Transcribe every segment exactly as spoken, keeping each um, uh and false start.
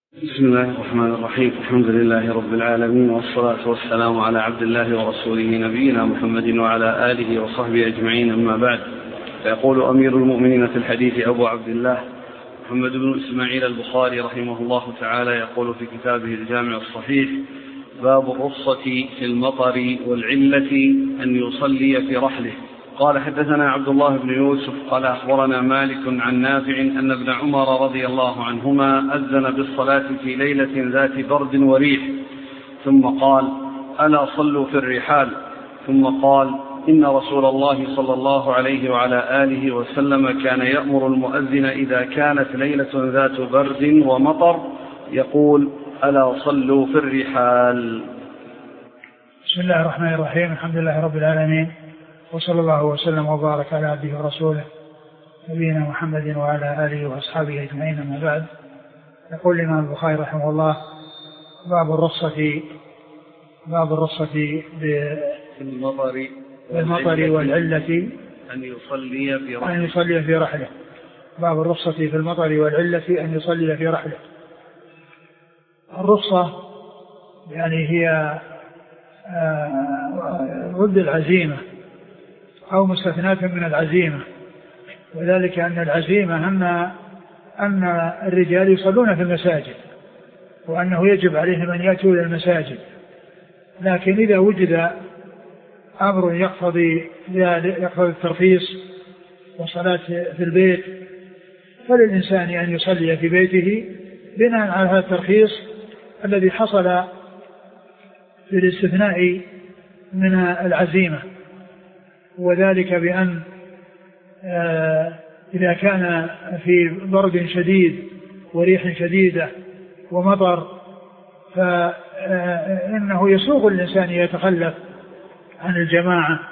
بسم الله الرحمن الرحيم. الحمد لله رب العالمين، والصلاة والسلام على عبد الله ورسوله نبينا محمد وعلى آله وصحبه أجمعين، أما بعد. فيقول أمير المؤمنين في الحديث أبو عبد الله محمد بن إسماعيل البخاري رحمه الله تعالى، يقول في كتابه الجامع الصحيح: باب الرخصة في المطر والعلة أن يصلي في رحله. قال: حدثنا عبد الله بن يوسف قال أخبرنا مالك عن نافع أن ابن عمر رضي الله عنهما أذن بالصلاة في ليلة ذات برد وريح، ثم قال: ألا صلوا في الرحال. ثم قال: إن رسول الله صلى الله عليه وعلى آله وسلم كان يأمر المؤذن إذا كانت ليلة ذات برد ومطر يقول: ألا صلوا في الرحال. بسم الله الرحمن الرحيم. الحمد لله رب العالمين، وصلى الله وسلم وبارك على عبده ورسوله نبينا محمد وعلى آله وأصحابه أجمعين، أما بعد. يقول الإمام البخاري رحمه الله: باب الرخصة باب الرخصة بالمطر بالمطر والعلة أن يصلي في رحله. أن يصلي في رحله. باب الرخصة في المطر والعلة أن يصلي في رحله. الرخصة يعني هي ضد العزيمة أو مستثناة من العزيمة، وذلك أن العزيمة أن أن الرجال يصلون في المساجد، وأنه يجب عليهم أن يأتوا إلى المساجد. لكن إذا وجد أمر يقتضي يقتضي الترخيص وصلاة في البيت، فللإنسان أن يصلي في بيته بناء على هذا الترخيص الذي حصل في الاستثناء من العزيمة، وذلك بأن إذا كان في برد شديد وريح شديدة ومطر فإنه يسوغ الإنسان يتخلف عن الجماعة.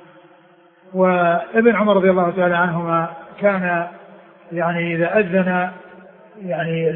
وابن عمر رضي الله تعالى عنهما كان يعني إذا أذن يعني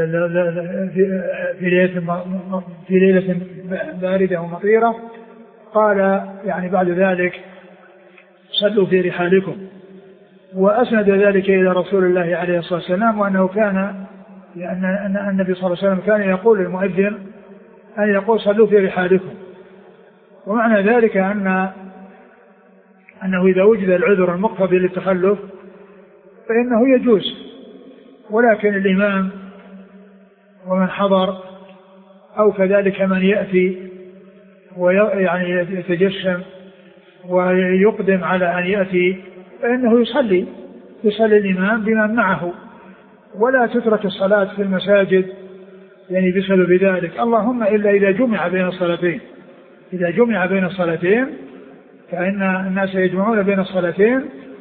في ليلة في ليلة باردة ومطيرة قال يعني بعد ذلك: صلوا في رحالكم. وأسند ذلك إلى رسول الله عليه الصلاة والسلام، وأنه كان أن النبي صلى الله عليه وسلم كان يقول للمؤذن أن يقول: صلوا في رحالكم. ومعنى ذلك أن أنه إذا وجد العذر المقتضي للتخلف فإنه يجوز، ولكن الإمام ومن حضر أو كذلك من يأتي ويعني يتجشم ويقدم على أن يأتي فإنه يصلي يصلي الإمام بمن معه، ولا تترك الصلاة في المساجد يعني بسبب ذلك، اللهم إلا إذا جمع بين الصلاتين. إذا جمع بين الصلاتين فإن الناس يجمعون بين الصلاتين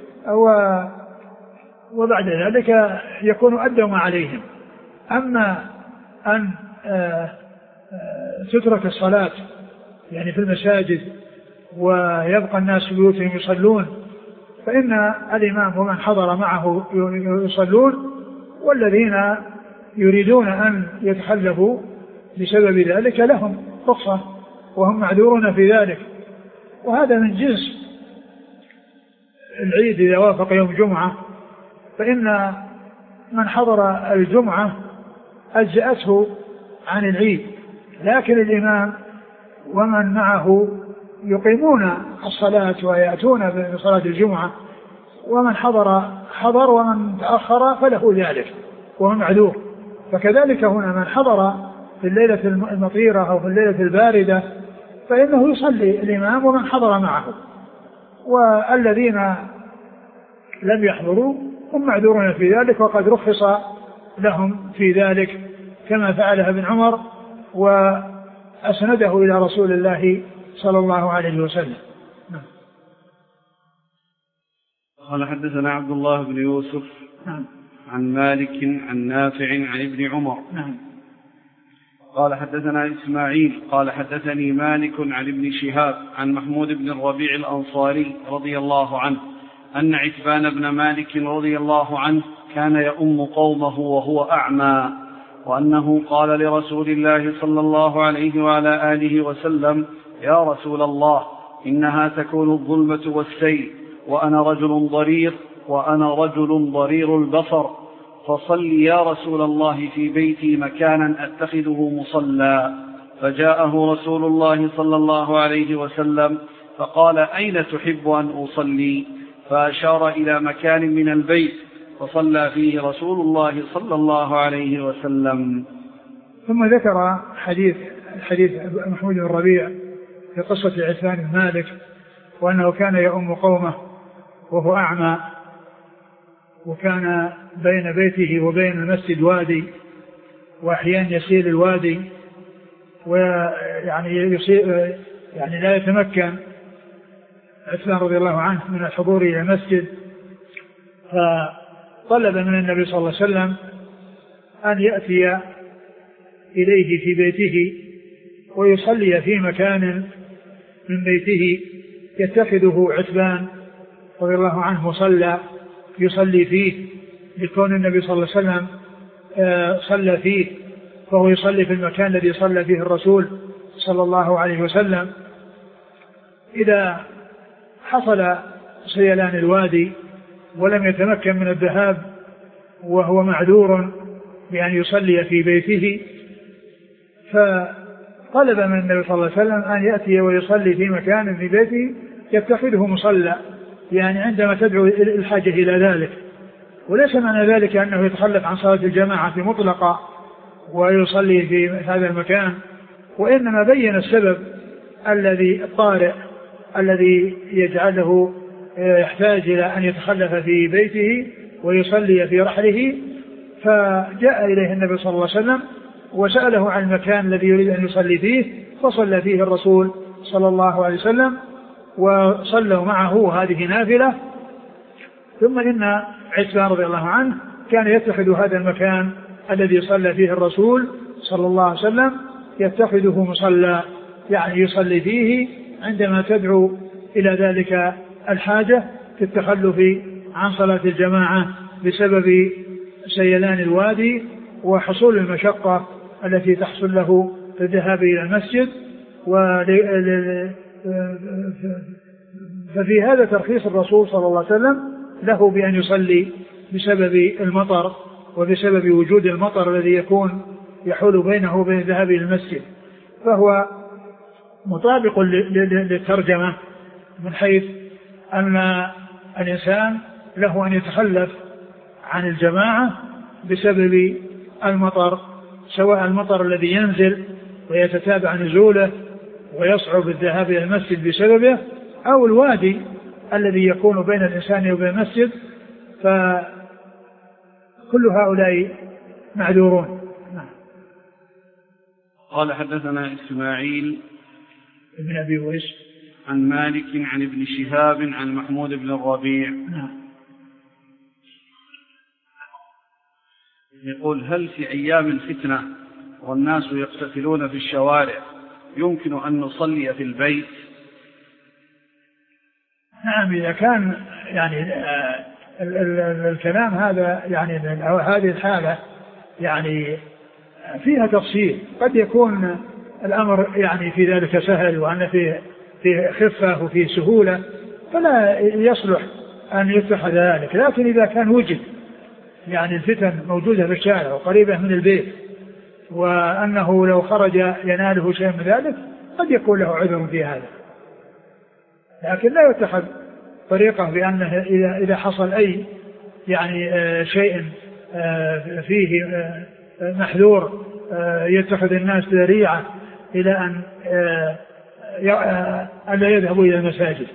وبعد ذلك يكون أدوا ما عليهم. أما أن تترك الصلاة يعني في المساجد ويبقى الناس بيوتهم يصلون فإن الإمام ومن حضر معه يصلون، والذين يريدون أن يتخلفوا بسبب ذلك لهم رخصة وهم معذورون في ذلك. وهذا من جنس العيد إذا وافق يوم جمعة، فإن من حضر الجمعة أجزأته عن العيد، لكن الإمام ومن معه يقيمون الصلاة ويأتون بصلاة الجمعة، ومن حضر حضر ومن تأخر فله ذلك وهو معذور. فكذلك هنا من حضر في الليلة المطيرة أو في الليلة الباردة فإنه يصلي الإمام ومن حضر معه، والذين لم يحضروا هم معذورون في ذلك، وقد رخص لهم في ذلك كما فعلها ابن عمر وأسنده إلى رسول الله صلى الله عليه وسلم. نعم. قال: حدثنا عبد الله بن يوسف نعم. عن مالك عن نافع عن ابن عمر. نعم. قال: حدثنا إسماعيل قال: حدثني مالك عن ابن شهاب عن محمود بن الربيع الأنصاري رضي الله عنه أن عتبان بن مالك رضي الله عنه كان يؤم قومه وهو أعمى، وأنه قال لرسول الله صلى الله عليه وعلى آله وسلم: يا رسول الله، إنها تكون الظلمة والسيل، وأنا رجل ضرير وأنا رجل ضرير البصر. فصل يا رسول الله في بيتي مكانا أتخذه مصلى. فجاءه رسول الله صلى الله عليه وسلم فقال أين تحب أن أصلي؟ فأشار إلى مكان من البيت فصلى فيه رسول الله صلى الله عليه وسلم. ثم ذكر حديث حديث محمود بن الربيع في قصة عثمان بن مالك وأنه كان يؤم قومه وهو أعمى وكان بين بيته وبين المسجد وادي وأحيانا يسيل الوادي ويعني يصير يعني لا يتمكن عثمان رضي الله عنه من الحضور إلى المسجد فطلب من النبي صلى الله عليه وسلم أن يأتي إليه في بيته ويصلي في مكان من بيته يتخذه عثمان رضي الله عنه مصلى يصلي فيه لكون النبي صلى الله عليه وسلم صلى فيه فهو يصلي في المكان الذي صلى فيه الرسول صلى الله عليه وسلم. إذا حصل سيلان الوادي ولم يتمكن من الذهاب وهو معذور بأن يصلي في بيته فطلب من النبي صلى الله عليه وسلم أن يأتي ويصلي في مكان في بيته يتخذه مصلى يعني عندما تدعو الحاجة إلى ذلك. وليس معنى ذلك أنه يتخلف عن صلاة الجماعة مطلقة ويصلي في هذا المكان وإنما بين السبب الذي الطارئ الذي يجعله يحتاج إلى أن يتخلف في بيته ويصلي في رحله فجاء إليه النبي صلى الله عليه وسلم وسأله عن المكان الذي يريد أن يصلي فيه فصلى فيه الرسول صلى الله عليه وسلم وصلوا معه هذه نافلة. ثم إن عثمان رضي الله عنه كان يتخذ هذا المكان الذي صلى فيه الرسول صلى الله عليه وسلم يتخذه مصلى يعني يصلي فيه عندما تدعو إلى ذلك الحاجة في التخلف عن صلاة الجماعة بسبب سيلان الوادي وحصول المشقة التي تحصل له في الذهاب إلى المسجد. ففي هذا ترخيص الرسول صلى الله عليه وسلم له بأن يصلي بسبب المطر وبسبب وجود المطر الذي يكون يحول بينه وبين الذهاب إلى المسجد فهو مطابق للترجمة من حيث أن الإنسان له أن يتخلف عن الجماعة بسبب المطر سواء المطر الذي ينزل ويتتابع نزوله ويصعب الذهاب إلى المسجد بسببه أو الوادي الذي يكون بين الإنسان وبين المسجد فكل هؤلاء معذورون. قال حدثنا إسماعيل ابن أبي ويس عن مالك عن ابن شهاب عن محمود بن الربيع يقول هل في أيام الفتنة والناس يقتتلون في الشوارع يمكن أن نصلي في البيت؟ نعم إذا كان يعني ال ال ال الكلام هذا يعني هذه الحالة يعني فيها تفصيل قد يكون الأمر يعني في ذلك سهل وأن فيه في خفة وفي سهولة فلا يصلح أن يتخذ ذلك. لكن إذا كان وجد يعني الفتن موجودة في الشارع وقريبة من البيت وأنه لو خرج يناله شيء من ذلك قد يكون له عذر في هذا لكن لا يتخذ طريقة بأنه إذا إذا حصل أي يعني شيء فيه محذور يتخذ الناس ذريعة إلى أن ألا يذهبوا إلى المساجد.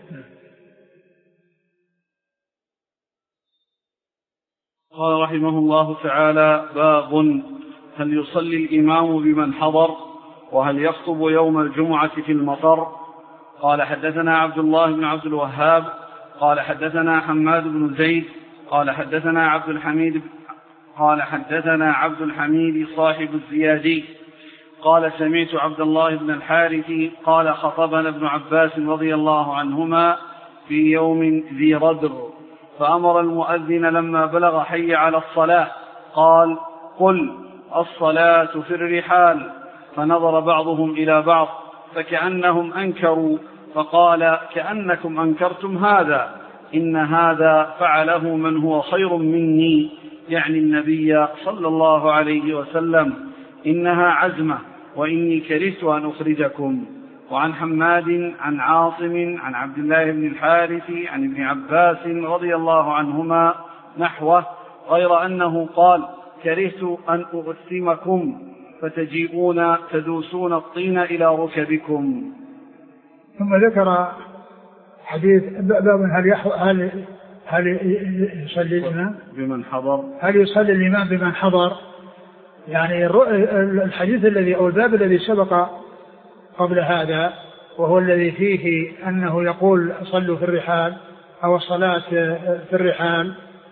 قال رحمه الله تعالى باب هل يصلي الإمام بمن حضر وهل يخطب يوم الجمعة في المطر؟ قال حدثنا عبد الله بن عبد الوهاب قال حدثنا حماد بن زيد قال حدثنا عبد الحميد قال حدثنا عبد الحميد صاحب الزيادي قال سمعت عبد الله بن الحارث قال خطبنا ابن عباس رضي الله عنهما في يوم ذي ردر فأمر المؤذن لما بلغ حي على الصلاة قال قل الصلاة في الرحال فنظر بعضهم إلى بعض فكأنهم أنكروا فقال كأنكم أنكرتم هذا إن هذا فعله من هو خير مني يعني النبي صلى الله عليه وسلم: إنها عزمة وإني كرهت أن أخرجكم. وعن حماد عن عاصم عن عبد الله بن الحارث عن ابن عباس رضي الله عنهما نحوه، غير أنه قال: كرهت أن أغثمكم فتجيئون تدوسون الطين إلى ركبكم. ثم ذكر حديث باب هل هل هل يصلي الإمام بمن حضر هل يصلي الإمام بمن حضر. يعني الحديث الذي أو الباب الذي سبق قبل هذا وهو الذي فيه أنه يقول صلوا في الرحال أو الصلاة في الرحال،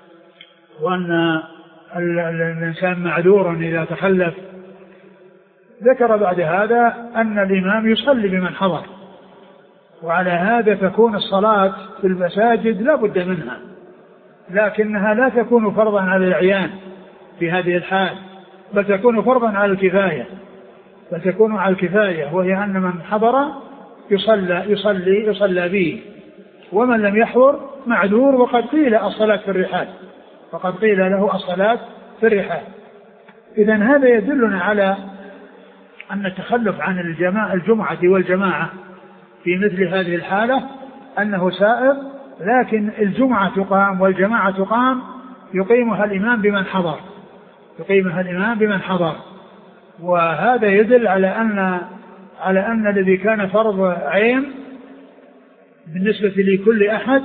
وأن الإنسان معذور إذا تخلف. ذكر بعد هذا أن الإمام يصلي بمن حضر، وعلى هذا تكون الصلاة في المساجد لا بد منها، لكنها لا تكون فرضا على العيان في هذه الحال، بل تكون فرضا على الكفاية بل تكون على الكفاية وهي أن من حضر يصلى يصلي يصلى به، ومن لم يحضر معذور. وقد قيل الصلاة في الرحال وقد قيل له الصلاة في الرحال. إذن هذا يدلنا على أن التخلف عن الجماعة الجمعة والجماعة في مثل هذه الحالة أنه سائر، لكن الجمعة تقام والجماعة تقام يقيمها الإمام بمن حضر يقيمها الإمام بمن حضر. وهذا يدل على أن على أن الذي كان فرض عين بالنسبة لكل أحد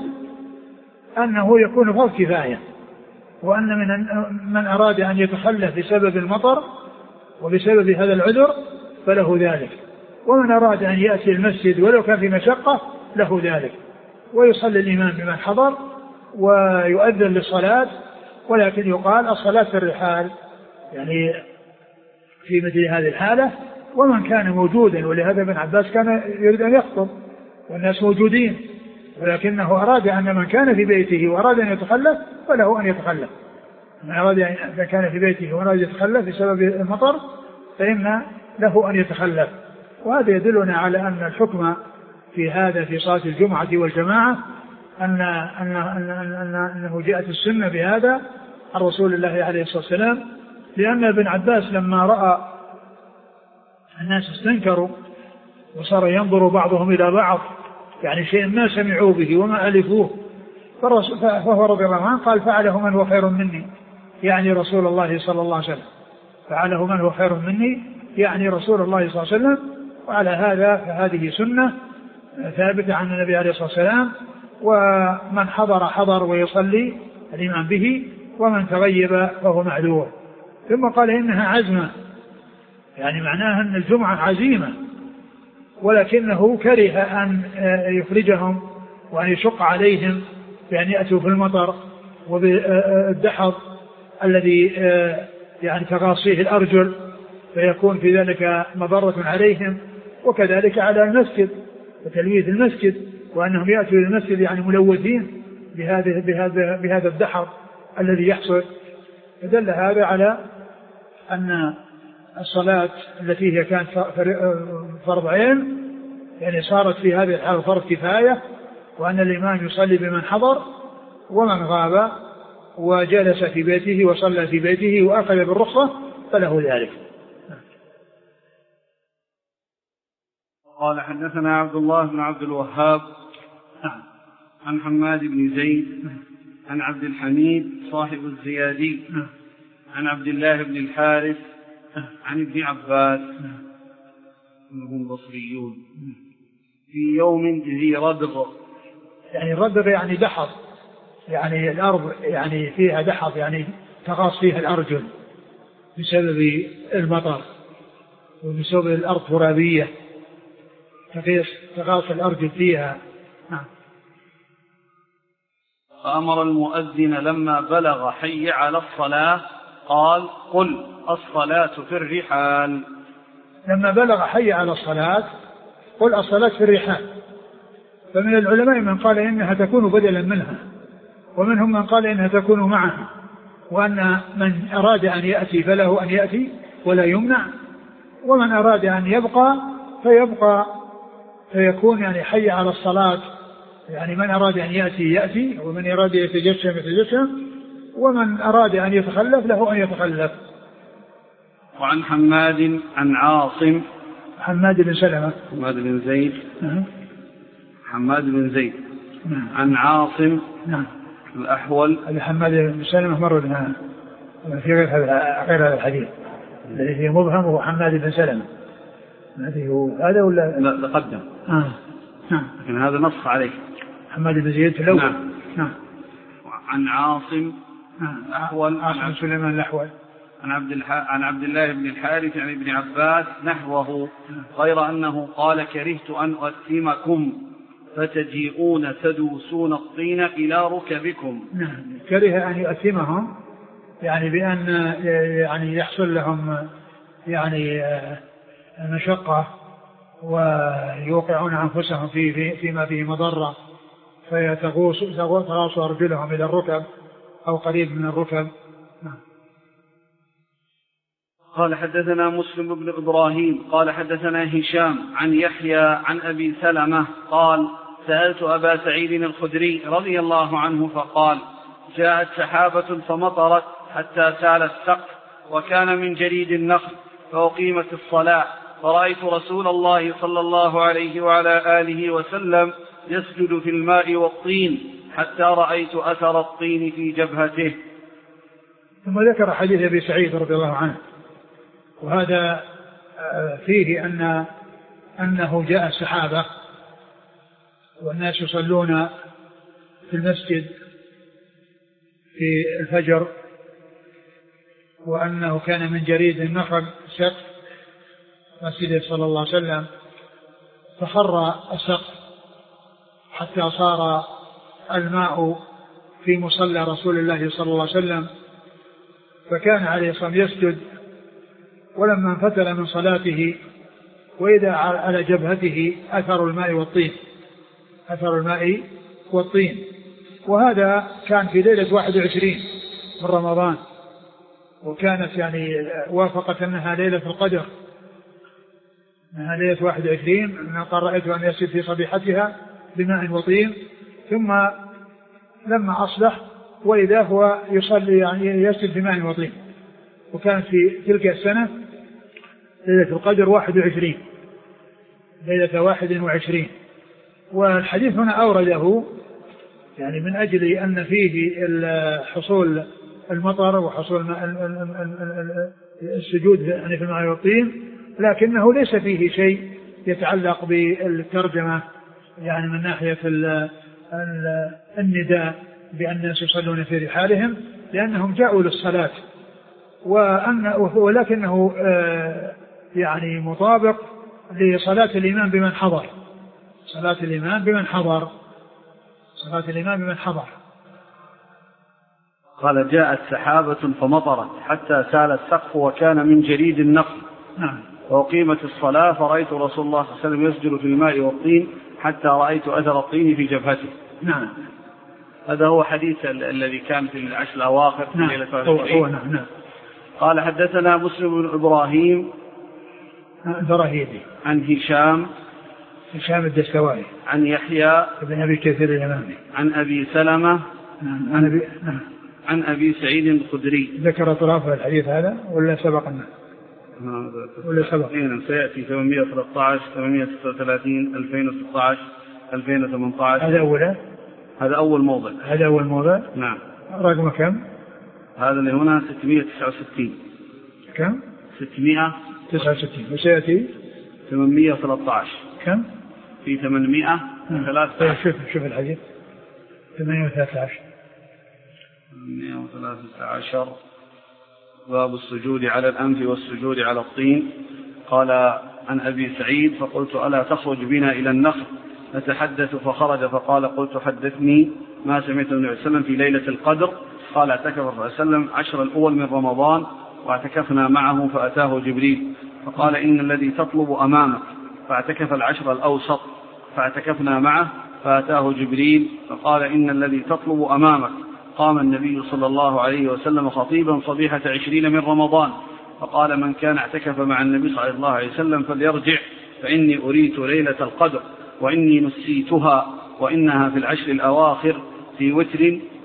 أنه يكون فرض كفاية، وأن من من أراد أن يتخلف بسبب المطر وبسبب هذا العذر فله ذلك، ومن أراد أن يأتي المسجد ولو كان في مشقة له ذلك، ويصلي الإمام بمن حضر ويؤذن للصلاة. ولكن يقال الصلاة في الرحال يعني في مثل هذه الحالة، ومن كان موجودا، ولهذا ابن عباس كان يريد أن يخطب والناس موجودين، ولكنه أراد أن من كان في بيته وأراد أن يتخلف فله أن يتخلف. من أراد أن كان في بيته وأراد أن يتخلف بسبب المطر فإن له أن يتخلف. وهذا يدلنا على أن الحكم في هذا في صلاة الجمعة والجماعة أن أن أن أن أنه جاءت السنة بهذا عن رسول الله عليه الصلاة والسلام، لأن ابن عباس لما رأى الناس استنكروا وصار ينظر بعضهم إلى بعض يعني شيء ما سمعوا به وما ألفوه، فهو رضي الله عنه قال: فعله من هو خير مني، يعني رسول الله صلى الله عليه وسلم. فعله من هو خير مني يعني رسول الله صلى الله عليه وسلم. وعلى هذا فهذه سنة ثابتة عن النبي عليه الصلاة والسلام، ومن حضر حضر ويصلي الإمام به، ومن تغيب فهو معذور. ثم قال: إنها عزمة، يعني معناها أن الجمعة عزيمة، ولكنه كره أن يخرجهم وأن يشق عليهم بأن يأتوا في المطر وبالدحض الذي يعني تغاصيه الأرجل، فيكون في ذلك مضرة عليهم، وكذلك على المسجد وتلويث المسجد، وأنهم يأتوا إلى المسجد يعني ملوثين بهذا بهذا بهذا الدحض الذي يحصل. فدل هذا على أن الصلاة التي هي كانت فرض عين يعني صارت في هذه الحالة فرض كفاية، وأن الإمام يصلي بمن حضر، ومن غاب وجلس في بيته وصلى في بيته وأخذ بالرخصة فله ذلك. قال: حدثنا عبد الله بن عبد الوهاب عن حماد بن زيد عن عبد الحميد صاحب الزيادي عن عبد الله بن الحارث عن ابن عباس هم بصريون في يوم ذي ردغ. يعني ردغ يعني دحض، يعني الأرض يعني فيها دحض، يعني تغاص فيها الأرجل بسبب المطر وبسبب الأرض ترابية تغاص الأرجل فيها. نعم. فأمر المؤذن لما بلغ حي على الصلاة قال: قل الصلاة في الرحال. لما بلغ حي على الصلاة قل الصلاة في الرحال. فمن العلماء من قال إنها تكون بدلا منها، ومنهم من قال إنها تكون معها، وأن من أراد أن يأتي فله أن يأتي ولا يمنع، ومن أراد أن يبقى فيبقى، فيكون يعني حي على الصلاة، يعني من أراد أن يأتي يأتي، ومن أراد يتجشم يتجشم، ومن أراد أن يتخلف له أن يتخلف. وعن حماد عن عاصم حماد بن سلمة حماد بن زيد نعم. حماد بن زيد نعم. عن عاصم نعم. الأحول. هذا حماد بن سلمة مر بنا في غير هذا الحديث الذي فيه مبهم هو حماد بن سلمة. هذا ولا لا تقدم. آه. نعم. لكن هذا نص عليه حماد بن زيد في الأول. نعم. نعم. عن عاصم نعم. أحول عاصم سليمان الأحول عن عبد الح... عن عبد الله بن الحارث عن ابن عباس نحوه غير أنه قال كرهت أن أؤثمكم فتجيئون تدوسون الطين إلى ركبكم. نعم. كره أن يؤثمهم يعني بأن يعني يحصل لهم يعني مشقة ويوقعون أنفسهم في في فيما فيه مضرة فيتغوص أرجلهم إلى الركب أو قريب من الركب. نعم. قال حدثنا مسلم بن إبراهيم قال حدثنا هشام عن يحيى عن أبي سلمة قال سألت أبا سعيد الخدري رضي الله عنه فقال جاءت سحابة فمطرت حتى سال السقف وكان من جريد النخل فأقيمت الصلاة فرأيت رسول الله صلى الله عليه وعلى آله وسلم يسجد في الماء والطين حتى رأيت أثر الطين في جبهته. ثم ذكر حديث أبي سعيد رضي الله عنه وهذا فيه أن أنه جاء السحابة والناس يصلون في المسجد في الفجر وأنه كان من جريد النخل سقف مسجد صلى الله عليه وسلم فخر السقف حتى صار الماء في مصلى رسول الله صلى الله عليه وسلم فكان عليه الصلاة والسلام يسجد ولما انفتل من صلاته وإذا على جبهته أثر الماء والطين أثر الماء والطين وهذا كان في ليلة واحد وعشرين من رمضان وكانت يعني وافقت أنها ليلة القدر أنها ليلة واحد وعشرين أنه قال رأيت أن يسجد في صبيحتها بماء وطين ثم لما أصبح وإذا هو يصلي يعني يسجد بماء وطين وكانت في تلك السنة ليلة القدر واحد وعشرين ليلة واحد وعشرين. والحديث هنا أورده يعني من أجل أن فيه حصول المطر وحصول السجود يعني في الماء والطين لكنه ليس فيه شيء يتعلق بالترجمة يعني من ناحية النداء بأن الناس يصلون في رحالهم لأنهم جاءوا للصلاة وأن ولكنه يعني مطابق لصلاة الإمام بمن حضر صلاة الإمام بمن حضر صلاة الإمام بمن حضر. قال جاءت سحابة فمطرت حتى سال السقف وكان من جريد النخل. نعم. وأقيمت الصلاة فرأيت رسول الله صلى الله عليه وسلم يسجد في الماء والطين حتى رأيت أثر الطين في جبهته. نعم. هذا هو حديث الذي كان في العشر الأواخر في نعم. ليلة هو هو نعم. نعم. قال حدثنا مسلم بن إبراهيم البراهيدي عن هشام هشام الدستوائي عن يحيى بن أبي كثير اليمامي عن أبي سلمة نعم. عن أبي نعم. عن أبي سعيد الخدري. ذكر طرافه الحديث هذا ولا سبقنا ولا سبق؟ سيأتي ثمانمائة وثلاثة عشر ثمانمائة وستة وثلاثين ألفين وستة عشر ألفين وثمانية عشر. هذا أوله هذا أول موضع. هذا أول موضع. نعم. رقم كم؟ هذا اللي هنا ستمائة وتسعة وستين. كم؟ ستمائة وتسعة وستين. وسيأتي ثمانمائة وثلاثة عشر. كم؟ في ثمانمائة وثلاثة عشر. شوف شوف الحديث ثمانمائة وثلاثة عشر. ثمانمائة وثلاثة عشر باب السجود على الأنف والسجود على الطين. قال عن أبي سعيد فقلت ألا تخرج بنا إلى النخل نتحدث فخرج فقال قلت حدثني ما سمعت النبي صلى الله عليه وسلم في ليلة القدر. قال اعتكف الرسول صلى الله عليه وسلم عشر الأول من رمضان واعتكفنا معه فأتاه جبريل فقال إن الذي تطلب أمامك فاعتكف العشر الأوسط فاعتكفنا معه فأتاه جبريل فقال إن الذي تطلب أمامك. قام النبي صلى الله عليه وسلم خطيبا صبيحة عشرين من رمضان فقال من كان اعتكف مع النبي صلى الله عليه وسلم فليرجع فإني أريت ليلة القدر وإني نسيتها وإنها في العشر الأواخر في وتر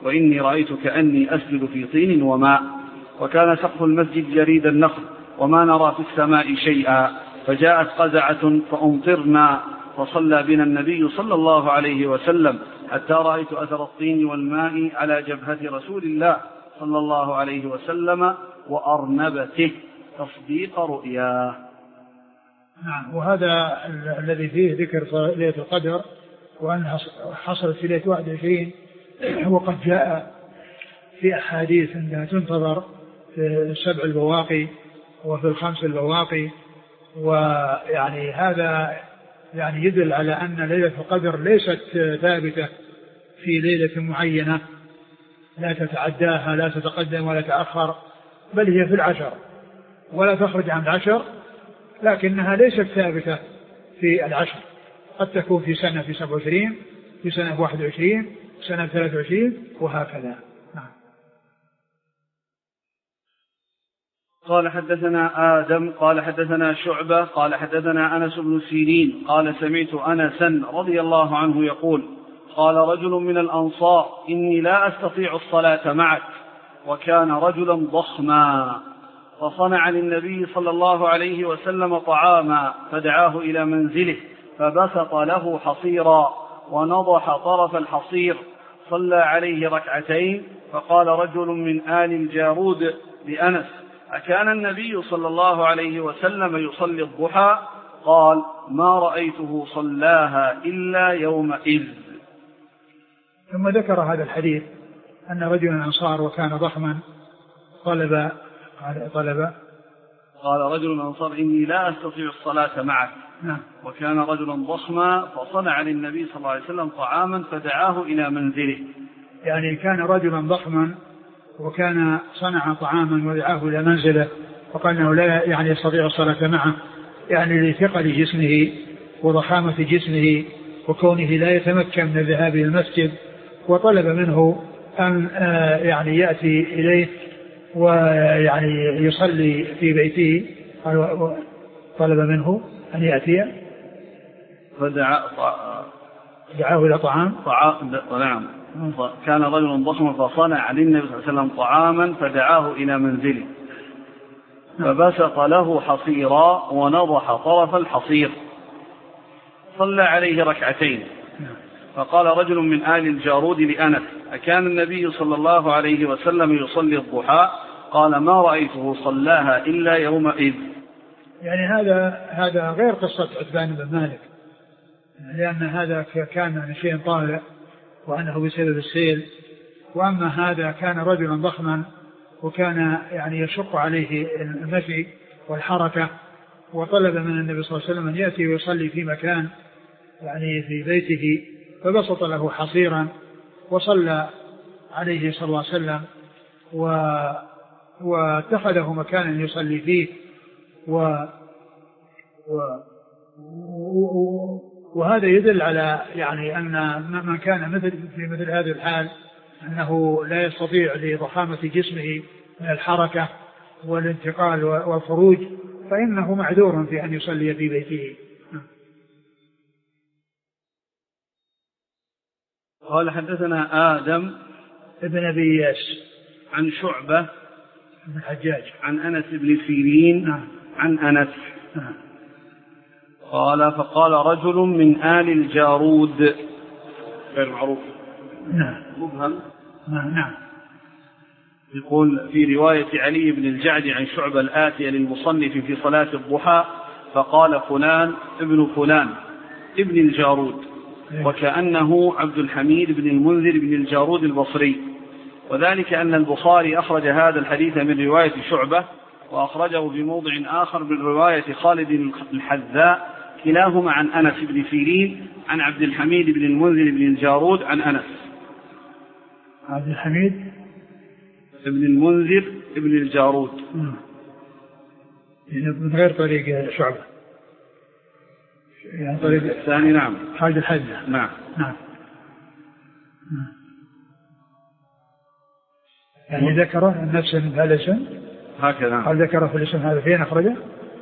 وإني رأيت كأني أسجد في طين وماء، وكان سقف المسجد جريد النخل وما نرى في السماء شيئا، فجاءت قزعة فأمطرنا، فصلى بنا النبي صلى الله عليه وسلم حتى رأيت أثر الطين والماء على جبهة رسول الله صلى الله عليه وسلم وأرنبته تصديق رؤياه. نعم. وهذا الذي فيه ذكر ليلة القدر وأنها حصلت في ليلة واحد وعشرين وقد جاء في أحاديث أنها تنتظر في السبع البواقي وفي الخمس البواقي، ويعني هذا يعني يدل على أن ليلة القدر ليست ثابتة في ليلة معينة لا تتعداها لا تتقدم ولا تأخر، بل هي في العشر ولا تخرج عن العشر، لكنها ليست ثابتة في العشر، قد تكون في سنة في سبع وعشرين، في سنة واحد وعشرين، سنة ثلاث وعشرين، وهكذا. نعم. قال حدثنا آدم قال حدثنا شعبة قال حدثنا أنس بن سيرين قال سمعت أنسا رضي الله عنه يقول قال رجل من الأنصار إني لا أستطيع الصلاة معك، وكان رجلا ضخما، فصنع للنبي صلى الله عليه وسلم طعاما فدعاه إلى منزله فبسط له حصيرا ونضح طرف الحصير، صلى عليه ركعتين، فقال رجل من آل الجارود لأنس أكان النبي صلى الله عليه وسلم يصلي الضحى؟ قال ما رأيته صلاها إلا يومئذ. ثم ذكر هذا الحديث أن رجلا أنصار وكان ضخما طلب طلب قال رجل من أنصار إني لا أستطيع الصلاة معك. نعم. وكان رجلا ضخما فصنع للنبي صلى الله عليه وسلم طعاما فدعاه إلى منزله. يعني كان رجلا ضخما وكان صنع طعاما ودعاه إلى منزله، وقال أنه لا يعني يستطيع الصلاة معه، يعني لثقل جسمه وضخامة جسمه وكونه لا يتمكن من الذهاب إلى المسجد، وطلب منه أن يعني يأتي إليه ويعني يصلي في بيته، طلب منه أن يأتي فدعا دعاه إلى طعام. نعم. كان رجل ضخما فصنع للنبي صلى الله عليه وسلم طعاما فدعاه إلى منزله فبسط له حصيرا ونضح طرف الحصير، صلى عليه ركعتين، فقال رجل من آل الجارود لأنس أكان النبي صلى الله عليه وسلم يصلي الضحى؟ قال ما رأيته صلاها إلا يومئذ. يعني هذا هذا غير قصة عتبان بن مالك، لأن هذا كان من شيء طارئ وأنه بسبب السيل، وأما هذا كان رجلا ضخما وكان يعني يشق عليه المشي والحركة، وطلب من النبي صلى الله عليه وسلم أن يأتي ويصلي في مكان يعني في بيته، فبسط له حصيرا وصلى عليه صلى الله عليه وسلم و واتخذه مكانا يصلي فيه و... و... وهذا يدل على يعني أن من كان مثل في مثل هذه الحال أنه لا يستطيع لضخامة جسمه من الحركة والانتقال والخروج، فإنه معذور في أن يصلي في بيته. قال حدثنا آدم ابن أبي إياس عن شعبة بن الحجاج عن أنس بن سيرين نعم. عن أنس نعم. قال فقال رجل من آل الجارود غير معروف نعم مبهم نعم. يقول في رواية علي بن الجعد عن شعبة الآتية للمصنف في صلاة الضحى فقال فلان ابن فلان ابن الجارود، وكأنه عبد الحميد بن المنذر بن الجارود البصري، وذلك أن البخاري أخرج هذا الحديث من رواية شعبة وأخرجه في موضع آخر من رواية خالد الحذاء كلاهما عن أنس بن سيرين عن عبد الحميد بن المنذر بن الجارود عن أنس. عبد الحميد ابن المنذر ابن الجارود يعني من غير طريق شعبة، يعني طريق الثاني. نعم. خالد الحذاء. نعم. نعم. يعني ذكره نفس هذا الاسم هكذا. هل ذكره في الاسم هذا فين أخرجه؟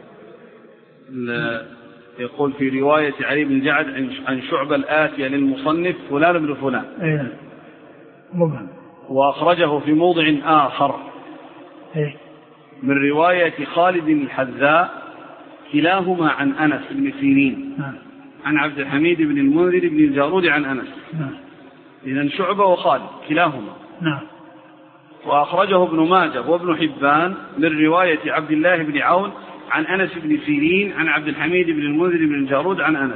يقول في رواية علي بن جعد عن شعبة الآتية للمصنف فلان بن فلان. ايه مبهم. وأخرجه في موضع آخر من رواية خالد الحذاء كلاهما عن أنس بن سيرين عن عبد الحميد بن المنذر بن الجارود عن أنس. إذن شعبة وخالد كلاهما. وأخرجه ابن ماجه وابن حبان من رواية عبد الله بن عون عن أنس بن سيرين عن عبد الحميد بن المنذر بن الجارود عن أنس.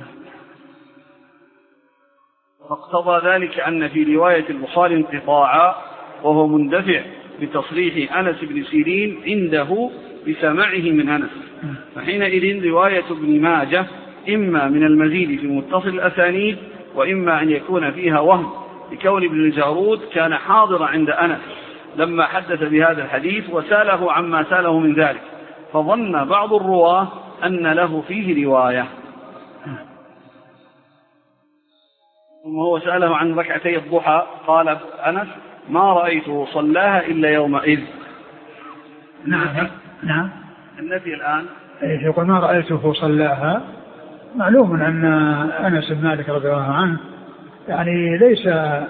فاقتضى ذلك أن في رواية البخاري انقطاعا وهو مندفع بتصريح أنس بن سيرين عنده بسماعه من أنس، فحينئذ رواية ابن ماجه إما من المزيد في متصل الأسانيد وإما أن يكون فيها وهم لكون ابن الجارود كان حاضر عند أنس لما حدث بهذا الحديث وساله عما ساله من ذلك، فظن بعض الرواه أن له فيه رواية. ثم هو سأله عن ركعتي الضحى قال أنس ما رأيته صلاها إلا يومئذ. نعم نعم النبي الآن يقول ما رأيته صلاها. معلوم أن أنس بن مالك رضي الله عنه يعني ليس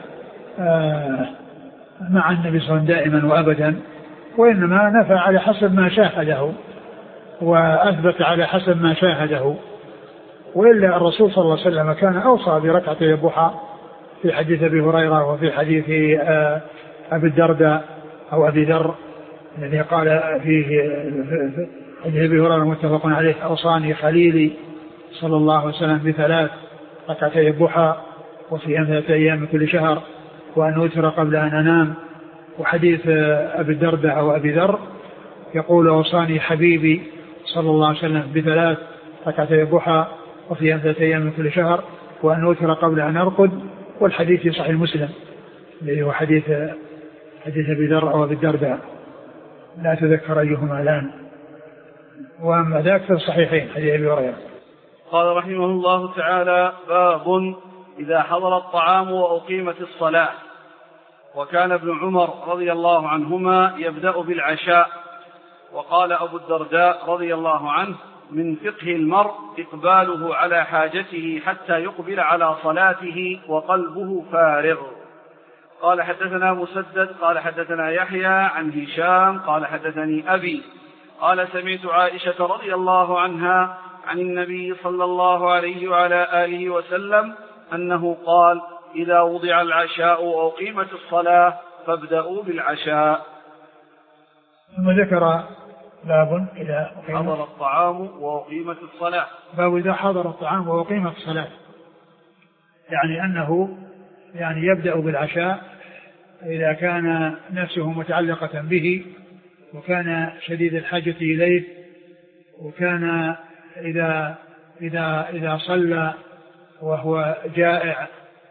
مع النبي صلى الله عليه وسلم دائما وأبدا، وإنما نفى على حسب ما شاهده وأثبت على حسب ما شاهده. وإلا الرسول صلى الله عليه وسلم كان أوصى بركعتي الضحى في حديث أبي هريرة وفي حديث أبي الدرداء أو أبي ذر الذي قال فيه حديث أبي هريرة متفق عليه أوصاني خليلي صلى الله عليه وسلم بثلاث ركعتي الضحى وصيام ثلاثة أيام من كل شهر وأن أوتر قبل أن أنام. وحديث أبي الدرداء أو أبي ذر يقول أوصاني حبيبي صلى الله عليه وسلم بثلاث ركعتي الضحى وصيام ثلاثة أيام من كل شهر وأن أوتر قبل أن أرقد. والحديث في صحيح مسلم اللي هو حديث حديث أبي ذر أو أبي الدرداء لا أتذكر أيهما الآن، وأما ذاك في الصحيحين حديث أبي هريرة. قال رحمه الله تعالى باب إذا حضر الطعام وأقيمت الصلاة. وكان ابن عمر رضي الله عنهما يبدأ بالعشاء. وقال أبو الدرداء رضي الله عنه من فقه المرء إقباله على حاجته حتى يقبل على صلاته وقلبه فارغ. قال حدثنا مسدد قال حدثنا يحيى عن هشام قال حدثني أبي قال سمعت عائشة رضي الله عنها عن النبي صلى الله عليه وعلى آله وسلم أنه قال إذا وضع العشاء وأقيمت الصلاة فابدأوا بالعشاء. ثم ذكر باب إذا حضر الطعام وأقيمت الصلاة. باب إذا حضر الطعام وأقيمت الصلاة، يعني أنه يعني يبدأ بالعشاء إذا كان نفسه متعلقة به وكان شديد الحاجة إليه، وكان إذا إذا إذا صلى وهو جائع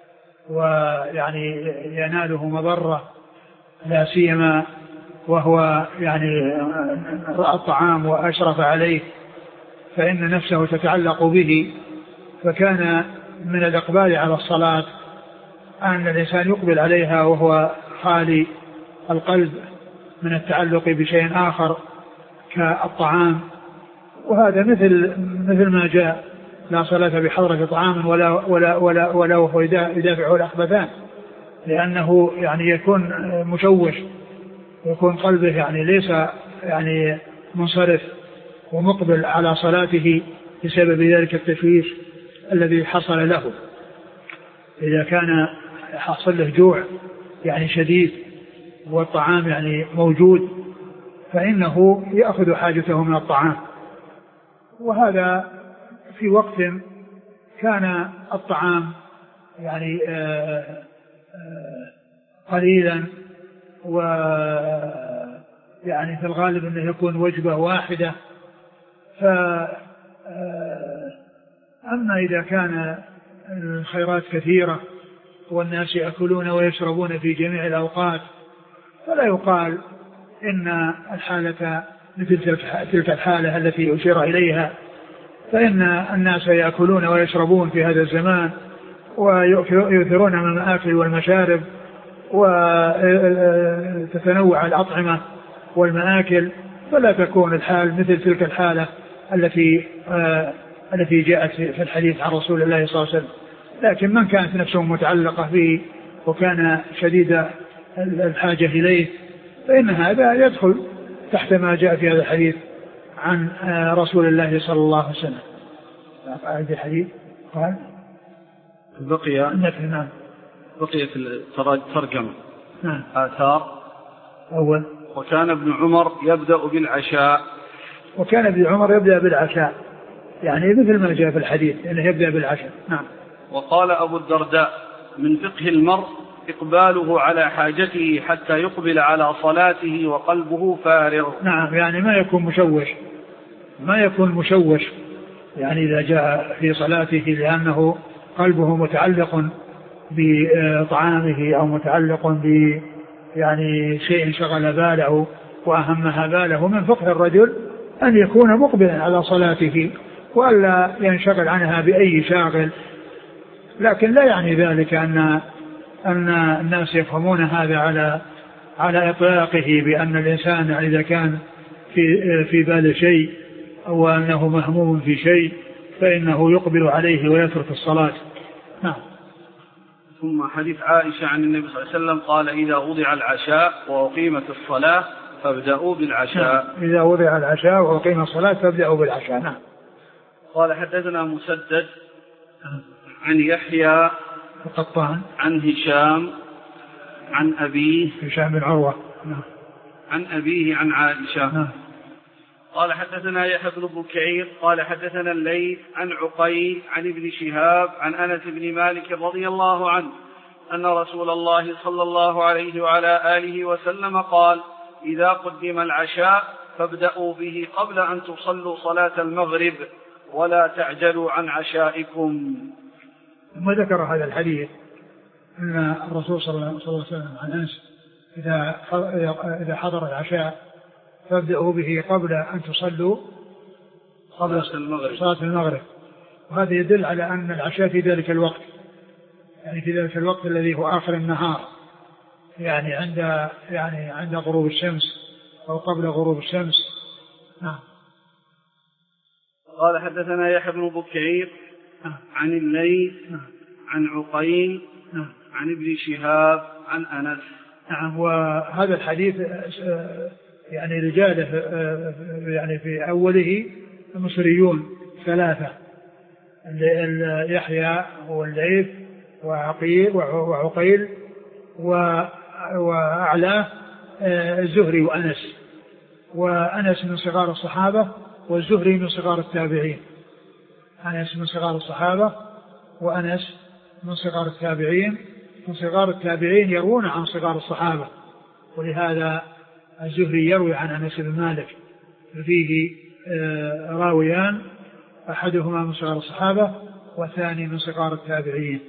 ويعني يناله مضرة لا سيما وهو يعني رأى الطعام وأشرف عليه فإن نفسه تتعلق به، فكان من الإقبال على الصلاة أن الإنسان يقبل عليها وهو خالي القلب من التعلق بشيء آخر كالطعام. وهذا مثل مثل ما جاء لا صلاة بحضرة طعام ولا ولا ولا ولا وهو يدافعه الأخبثان، لأنه يعني يكون مشوش ويكون قلبه يعني ليس يعني منصرف ومقبل على صلاته بسبب ذلك التشويش الذي حصل له. إذا كان حصل له جوع يعني شديد والطعام يعني موجود فإنه يأخذ حاجته من الطعام. وهذا في وقت كان الطعام يعني آآ آآ قليلا ويعني في الغالب أنه يكون وجبة واحدة. فأما إذا كان الخيرات كثيرة والناس يأكلون ويشربون في جميع الأوقات فلا يقال إن الحالة مثل تلك الحالة التي أشير إليها، فإن الناس يأكلون ويشربون في هذا الزمان ويؤثرون من المآكل والمشارب وتتنوع الأطعمة والمآكل، فلا تكون الحال مثل تلك الحالة التي التي جاءت في الحديث عن رسول الله صلى الله عليه وسلم. لكن من كانت نفسه متعلقة به وكان شديد الحاجة إليه، فإن هذا يدخل تحت ما جاء في هذا الحديث عن رسول الله صلى الله عليه وسلم. هذا الحديث قال بقي نعم بقي في الترجمة نعم آثار. أول وكان ابن عمر يبدأ بالعشاء. وكان ابن عمر يبدأ بالعشاء، يعني مثل ما جاء في الحديث أنه يبدأ بالعشاء. نعم. وقال أبو الدرداء من فقه المرء إقباله على حاجته حتى يقبل على صلاته وقلبه فارغ. نعم، يعني ما يكون مشوش ما يكون مشوش يعني إذا جاء في صلاته لأنه قلبه متعلق بطعامه أو متعلق ب يعني شيء شغل باله وأهمها باله. من فقه الرجل أن يكون مقبلا على صلاته وألا ينشغل عنها بأي شاغل، لكن لا يعني ذلك أن أن الناس يفهمون هذا على على إطلاقه، بأن الإنسان إذا كان في في بال شيء أو أنه مهموم في شيء فإنه يقبل عليه ويترك الصلاة. نعم. ثم حديث عائشة عن النبي صلى الله عليه وسلم قال إذا وضع العشاء وأقيمت الصلاة فابدأوا بالعشاء. نعم. إذا وضع العشاء وأقيم الصلاة فابدأوا بالعشاء. نعم. قال حدثنا مسدد عن يحيى القطان عن هشام عن أبيه هشام بن عروة نعم. عن أبيه عن عائشة. نعم. قال حدثنا يحيى بن بكير قال حدثنا الليث عن عقيل عن ابن شهاب عن أنس بن مالك رضي الله عنه أن رسول الله صلى الله عليه وعلى آله وسلم قال إذا قدم العشاء فابدأوا به قبل أن تصلوا صلاة المغرب ولا تعجلوا عن عشائكم. ثم ذكر هذا الحديث أن الرسول صلى الله عليه وسلم عن أنس إذا إذا حضر العشاء فابدأوا به قبل أن تصلوا قبل صلاة المغرب. وهذا يدل على أن العشاء في ذلك الوقت، يعني في ذلك الوقت الذي هو آخر النهار، يعني عند يعني عند غروب الشمس أو قبل غروب الشمس. نعم. قال حدثنا يحيى بن بكير عن الليث عن عقيل عن ابن شهاب عن أنس. نعم. وهذا الحديث يعني رجاله يعني في أوله مصريون ثلاثة، يحيى والليث وعقيل وعقيل وأعلاه الزهري وأنس. وأنس من صغار الصحابة والزهري من صغار التابعين. أنس من صغار الصحابة وأنس من صغار التابعين. من صغار التابعين يروون عن صغار الصحابة، ولهذا الزهري يروي عن أنس بن مالك فيه راويان، أحدهما من صغار الصحابة والثاني من صغار التابعين.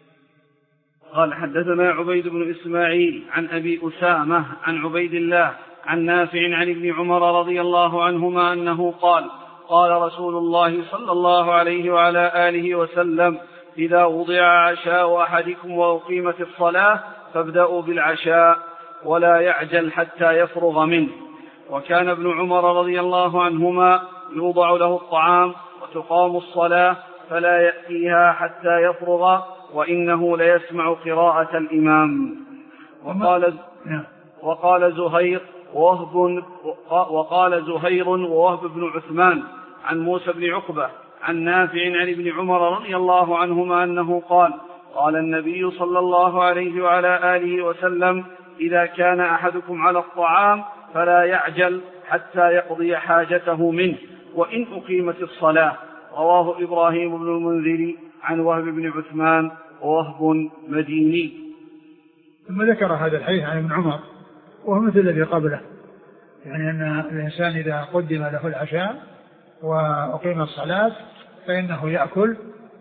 قال حدثنا عبيد بن إسماعيل عن أبي أسامة عن عبيد الله عن نافع عن ابن عمر رضي الله عنهما أنه قال قال رسول الله صلى الله عليه وعلى آله وسلم إذا وضع عشاء أحدكم وأقيمت الصلاة فابدأوا بالعشاء ولا يعجل حتى يفرغ منه. وكان ابن عمر رضي الله عنهما يوضع له الطعام وتقام الصلاة فلا يأتيها حتى يفرغ وإنه ليسمع قراءة الإمام. وقال, وقال زهير ووهب وقال زهير ووهب بن عثمان عن موسى بن عقبة عن نافع عن ابن عمر رضي الله عنهما أنه قال قال النبي صلى الله عليه وعلى آله وسلم إذا كان أحدكم على الطعام فلا يعجل حتى يقضي حاجته منه وإن أقيمت الصلاة. رواه إبراهيم بن المنذر عن وهب بن عثمان ووهب مديني. ثم ذكر هذا الحديث عن ابن عمر وهو مثل الذي قبله، يعني أن الإنسان إذا قدم له العشاء وأقيم الصلاة فإنه يأكل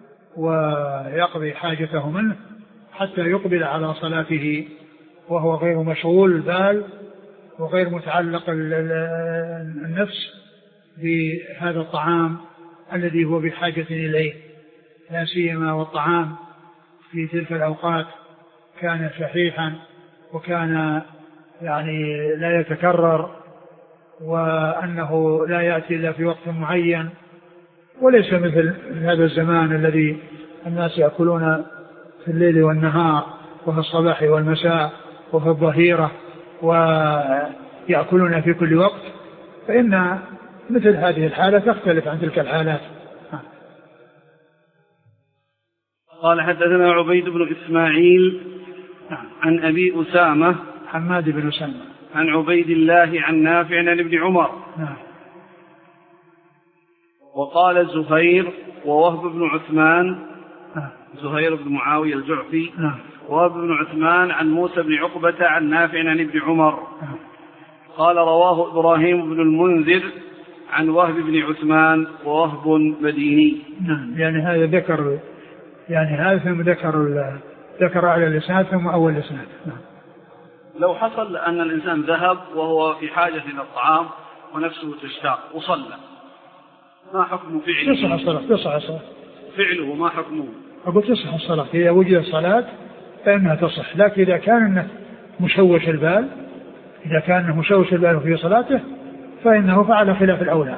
ويقضي حاجته منه حتى يقبل على صلاته وهو غير مشغول البال وغير متعلق النفس بهذا الطعام الذي هو بحاجة إليه، لا سيما والطعام في تلك الأوقات كان شحيحا وكان يعني لا يتكرر، وأنه لا يأتي إلا في وقت معين، وليس مثل هذا الزمان الذي الناس يأكلون في الليل والنهار وفي الصباح والمساء وفي الظهيرة ويأكلون في كل وقت، فإن مثل هذه الحالة تختلف عن تلك الحالات. قال حدثنا عبيد بن إسماعيل عن أبي أسامة حماد بن أسامة عن عبيد الله عن نافع عن ابن عمر. نعم. وقال زهير ووهب بن عثمان نعم. زهير بن معاوية الجعفي نعم. ووهب بن عثمان عن موسى بن عقبة عن نافع عن ابن عمر. نعم. قال رواه إبراهيم بن المنذر عن وهب بن عثمان ووهب مديني. نعم. يعني هذا ذكر يعني هذا ثم ذكر ذكر على الإسناد ثم أول الإسناد. نعم. لو حصل أن الإنسان ذهب وهو في حاجة إلى الطعام ونفسه تشتاق وصلى، ما حكم فعله؟ تصح الصلاة. تصح الصلاة. فعله ما حكمه؟ أقول تصح الصلاة إذا وجد الصلاة فإنها تصح، لكن إذا كان مشوش البال إذا كان مشوش البال في صلاته فإنه فعل خلاف الأولى.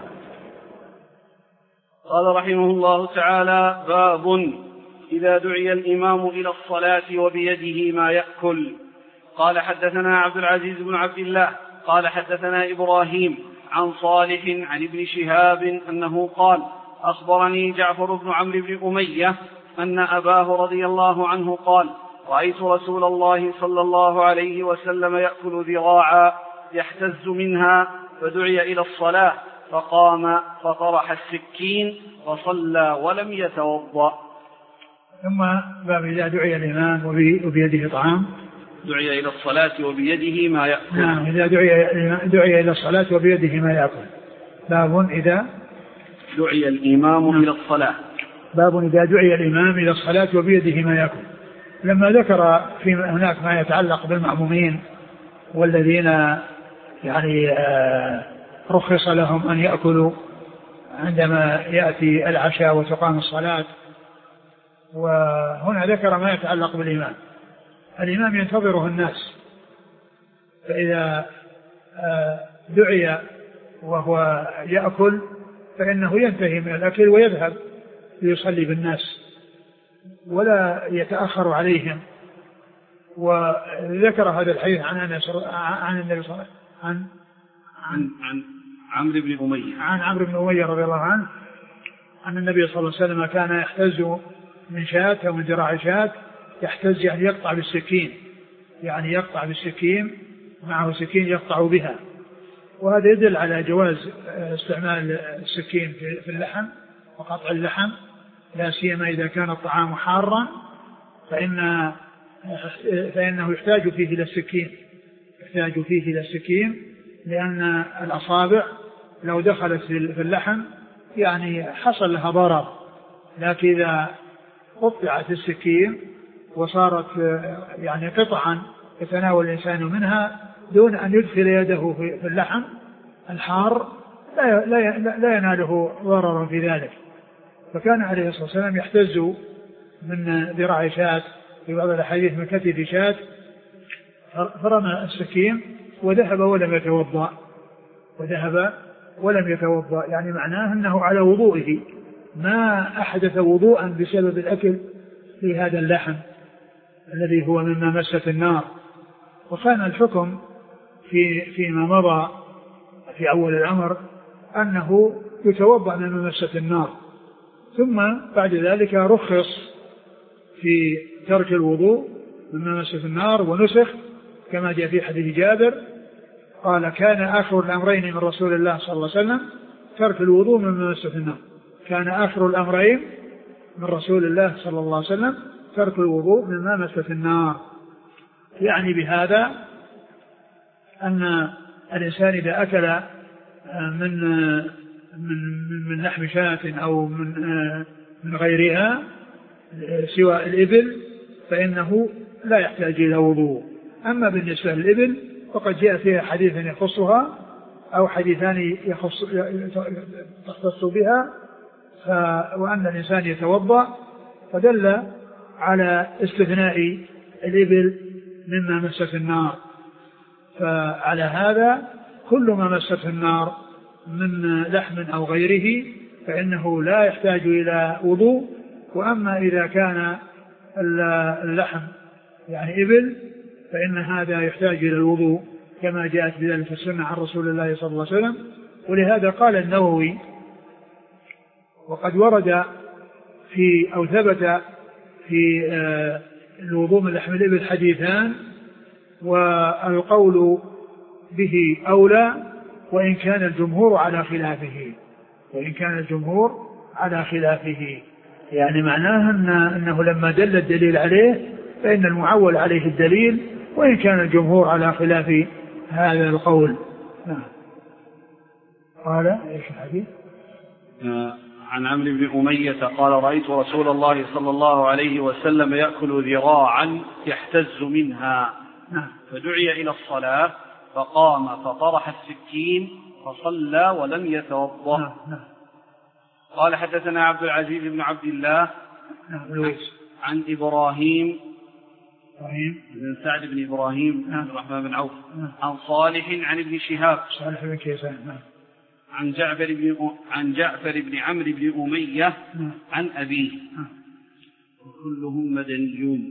قال رحمه الله تعالى: باب إذا دعي الإمام إلى الصلاة وبيده ما يأكل. قال حدثنا عبد العزيز بن عبد الله قال حدثنا إبراهيم عن صالح عن ابن شهاب أنه قال: أخبرني جعفر بن عمرو بن أمية أن أباه رضي الله عنه قال: رأيت رسول الله صلى الله عليه وسلم يأكل ذراعا يحتز منها، فدعي إلى الصلاة فقام فطرح السكين وصلى ولم يتوضأ. ثم باب إذا دعي الإمام وبيده طعام دعي إلى الصلاة وبيده ما يأكل. نعم. إذا دعي, دعي إلى الصلاة وبيده ما يأكل. باب إذا دعي الإمام نعم. إلى الصلاة. باب إذا دعي الإمام إلى الصلاة وبيده ما يأكل. لما ذكر في هناك ما يتعلق بالمأمومين والذين يعني رخص لهم أن يأكلوا عندما يأتي العشاء وتقام الصلاة، وهنا ذكر ما يتعلق بالإمام. الإمام ينتظره الناس، فإذا دعي وهو يأكل فإنه ينتهي من الأكل ويذهب ليصلي بالناس ولا يتأخر عليهم. وذكر هذا الحديث عن أنس عن النبي صلى الله عليه وسلم عن عن عن عمرو بن أمية عن عمرو بن أمية رضي الله عنه أن النبي صلى الله عليه وسلم كان يحتز من شاة أو من ذراع شاة، يحتز يعني يقطع بالسكين، يعني يقطع بالسكين معه سكين يقطع بها. وهذا يدل على جواز استعمال السكين في اللحم وقطع اللحم، لا سيما إذا كان الطعام حارا فإن فإنه يحتاج فيه إلى السكين يحتاج فيه إلى السكين لأن الأصابع لو دخلت في اللحم يعني حصل لها ضرر، لكن إذا قطعت السكين وصارت يعني قطعا يتناول الإنسان منها دون أن يدخل يده في اللحم الحار لا لا يناله ضرر في ذلك. فكان عليه الصلاة والسلام يحتز من ذراع شاة في بعض الأحاديث من كتف شاة، فرمى السكين وذهب ولم يتوضأ وذهب ولم يتوضأ يعني معناه أنه على وضوئه، ما أحدث وضوءا بسبب الأكل في هذا اللحم الذي هو مما مست النار. وكان الحكم في فيما مضى في أول الأمر أنه يتوضأ مما مست النار، ثم بعد ذلك رخص في ترك الوضوء مما مست النار ونسخ كما جاء في حديث جابر قال: كان آخر الأمرين من رسول الله صلى الله عليه وسلم ترك الوضوء مما مست النار. كان آخر الأمرين من رسول الله صلى الله عليه وسلم ترك الوضوء مما مست النار. يعني بهذا أن الإنسان إذا أكل من من من لحم شاة أو من من غيرها سوى الإبل فإنه لا يحتاج إلى وضوء. أما بالنسبة للإبل فقد جاء فيها حديث يخصها أو حديثان يخص تختص بها، وأن الإنسان يتوضأ، فدل على استثناء الإبل مما مست النار. فعلى هذا كل ما مسته النار من لحم أو غيره فإنه لا يحتاج إلى وضوء. وأما إذا كان اللحم يعني إبل فإن هذا يحتاج إلى الوضوء كما جاءت بذلك السنة عن رسول الله صلى الله عليه وسلم. ولهذا قال النووي وقد ورد في أو ثبت في الوضوء من لحم الإبل حديثان والقول به أولى وإن كان الجمهور على خلافه وإن كان الجمهور على خلافه يعني معناه أن أنه لما دل الدليل عليه فإن المعول عليه الدليل وإن كان الجمهور على خلاف هذا القول. نعم. قال ايش الحديث؟ عن عمرو بن أمية قال رأيت رسول الله صلى الله عليه وسلم يأكل ذراعا يحتز منها نعم. فدعي إلى الصلاة فقام فطرح السكين فصلى ولم يتوضأ. نعم. نعم. قال حدثنا عبد العزيز بن عبد الله نعم. عن إبراهيم إبراهيم بن سعد بن إبراهيم بن نعم. الرحمن بن عوف نعم. عن صالح عن ابن شهاب صالح بن كيسان نعم. عن جعفر بن عن جعفر بن عمرو بن أمية نعم. عن أبيه نعم. وكلهم مدنيون.